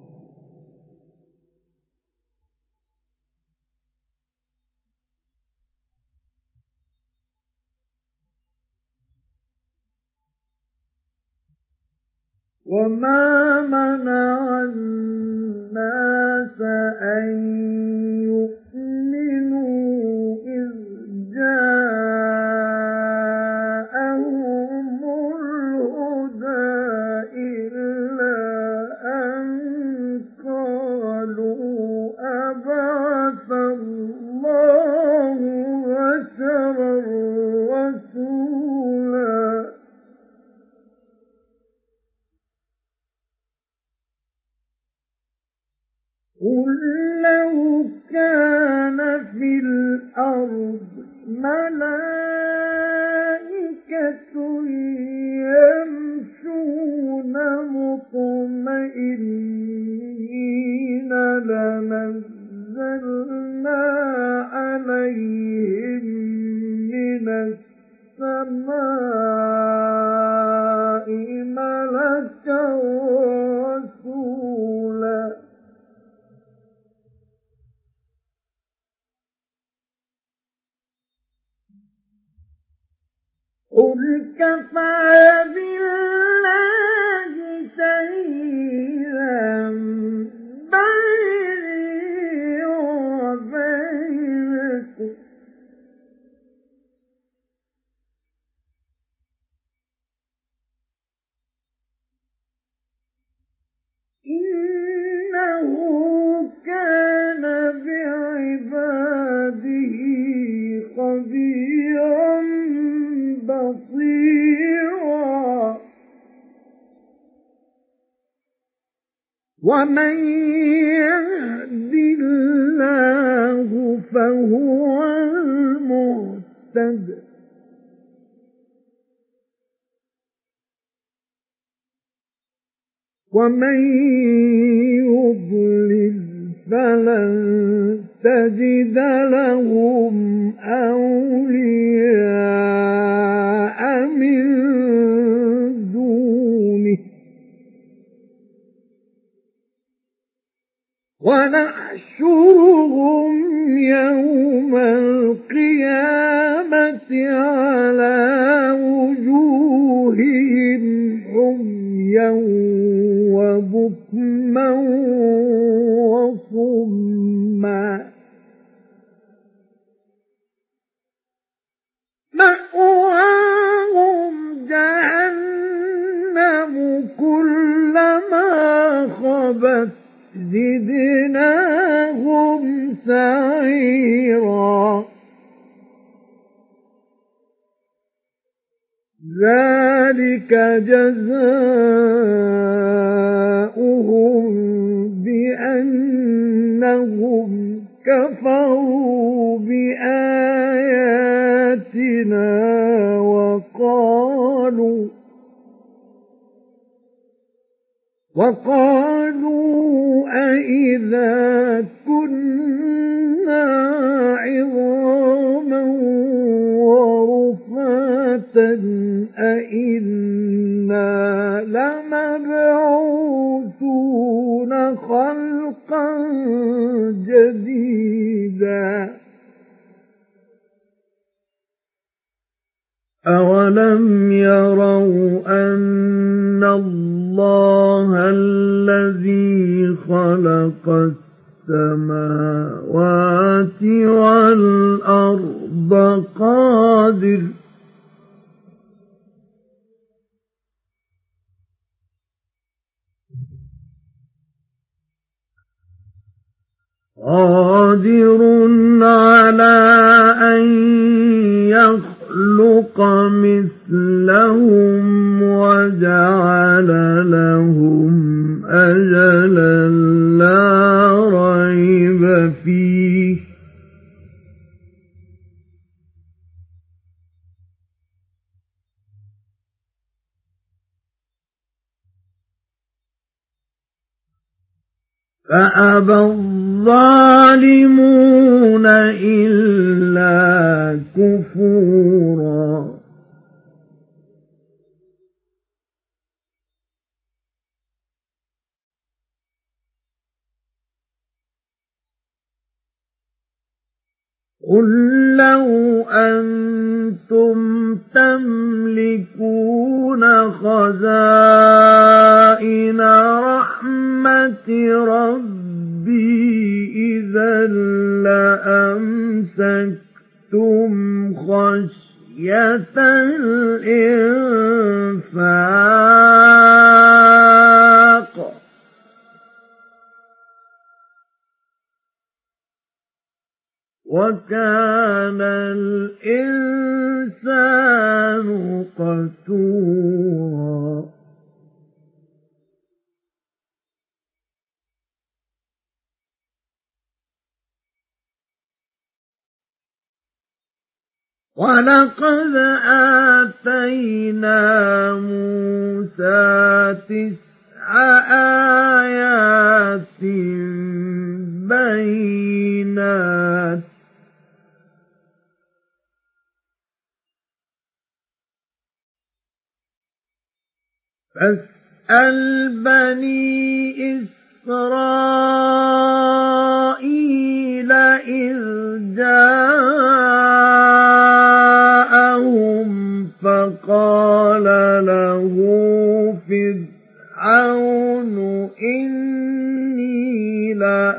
وما منع الناس أن يؤمنوا إذ جاءهم الهدى إلا أن قالوا أبعث الله بشرا رسولا قل لو كان في الأرض ملائكة يمشون مطمئنين لنزلنا عليهم من السماء ملكا رسولا قل كفى بالله شهيدا بيني وبينكم إنه كان بعباده خبيرا بصيرا ومن يهد الله فهو المهتد ومن يضلل فلن تجد لهم أولياء من دونه ونحشرهم يوم القيامة على وجوههم عميا وبكما وصما مأواهم جهنم كلما خبت زدناهم سعيرا ذلك جزاؤهم بأنهم أنهم كفروا بآياتنا وقالوا وقالوا أإذا كنا عظاما ورفاتا أإنا لمبعوثون خلقا جديدا أولم يروا أن الله الذي خلق السماوات والأرض قادر قادر على أن يخلق مثلهم وجعل لهم أجلا لا ريب فيه فأبى الظالمون إلا كفورا قل لو أنتم تملكون خزائن رحمة ربي إذا لأمسكتم خشية الإنفاق وكان الإنسان قتورا ولقد آتينا موسى تسع آيات بينات فاسأل بني إسرائيل إذ جاءهم فقال له فرعون إني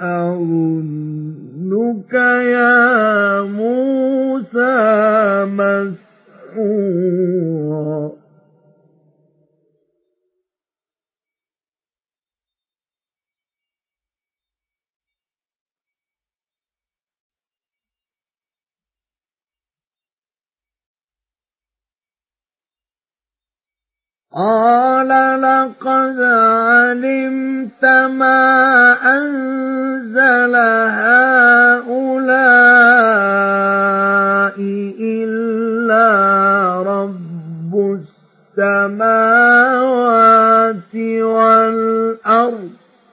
لأظنك يا موسى مسحورا قال لقد علمت ما أنزل هؤلاء إلا رب السماوات والأرض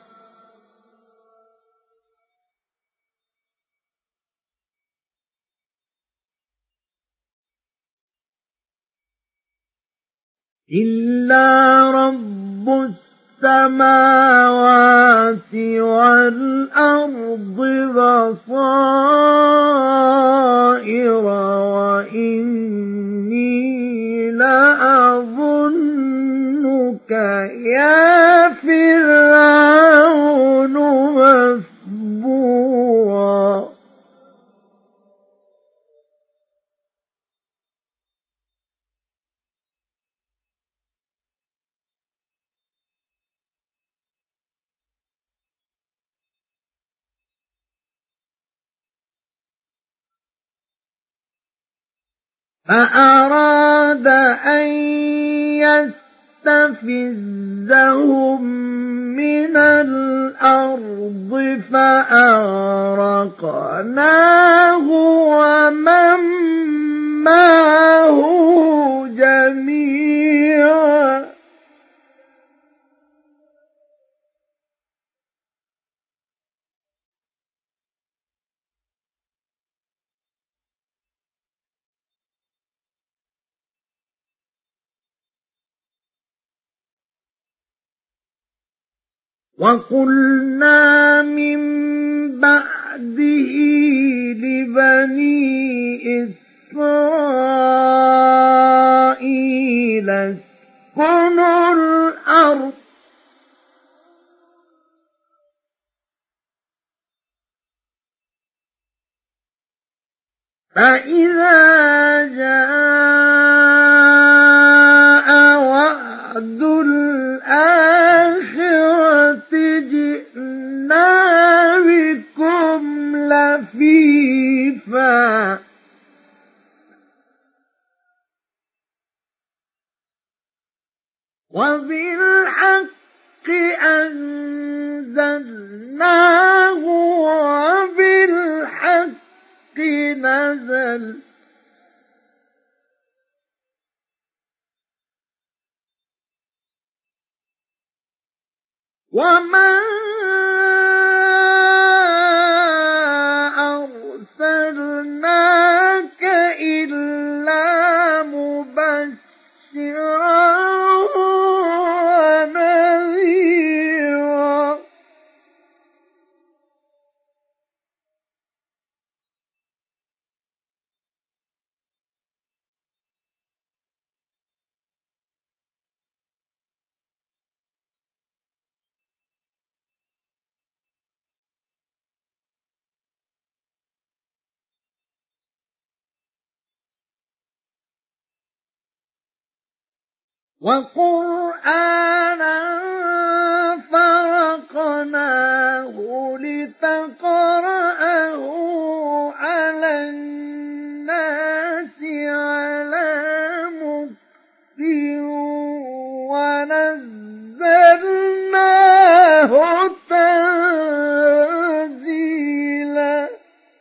إلا رب السماوات والأرض بصائر وإني لأظنك يا فرعون مثبورا فأراد أن يستفزهم من الأرض الأرض فأغرقناه ومن معه جميعا وقلنا من بعده لبني إسرائيل اسكنوا الأرض فإذا جاء وعد الآخرة جئنا بكم لفيفا وبالحق أنزلناه وبالحق نزل وما أرسلناك إلا مبشرا ونذيرا وقرآنا فرقناه لتقرأه على الناس على مكث ونزلناه تنزيلا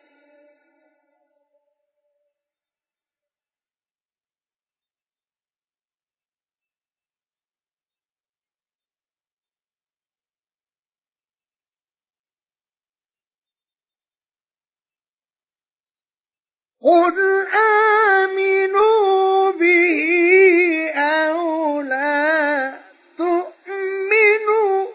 قل آمنوا به أو لا تؤمنوا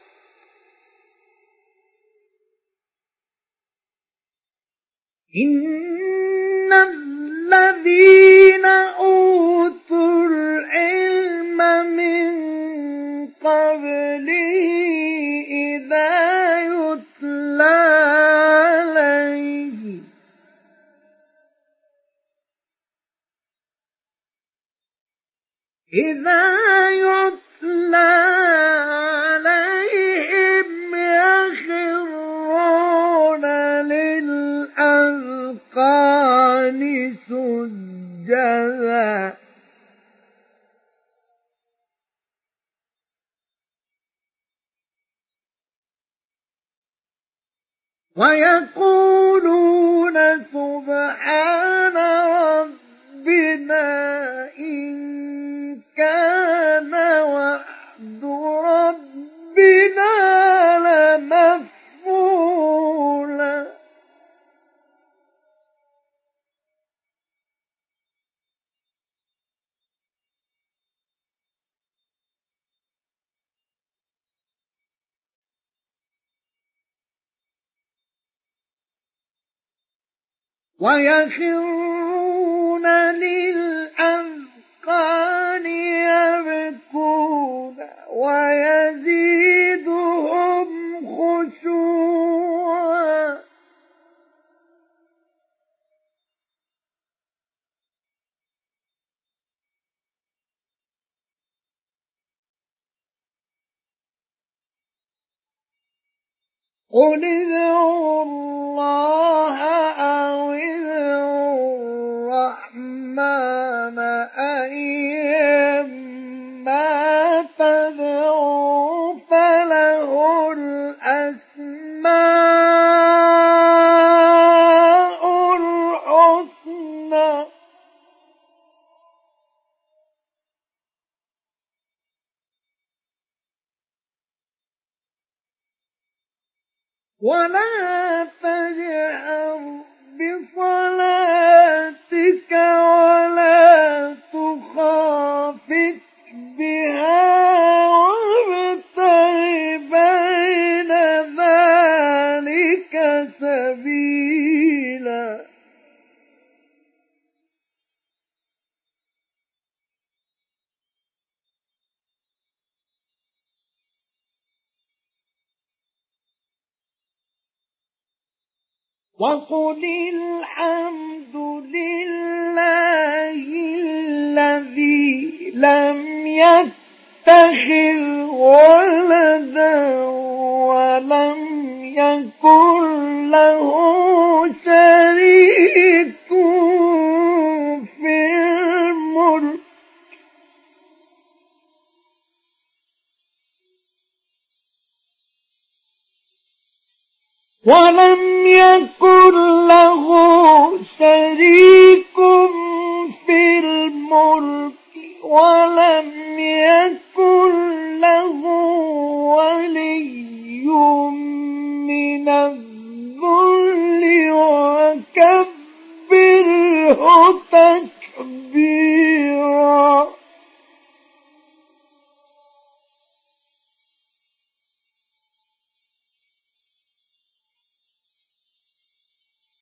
إن الذين أوتوا العلم من قبله إذا يتلى عليه إذا يتلى عليهم يخرون للأذقان سجدا ويقولون سبحان ربنا إن كان وعد ربنا لمفعولا ويخرون للأذقان يبكون ويزيدهم خشوعا قل ادعوا الله أو ادعوا الرحمن أيما تدعوا فله الأسماء ولا تجهر بصلاتك ولا تخافت بها وابتغ بين ذلك سبيلا وقل الحمد لله الذي لم يتخذ ولدا ولم يكن له شريك في الملك ولم يكن له شريك في الملك ولم يكن له ولي من الذل وكبره تكبيرا.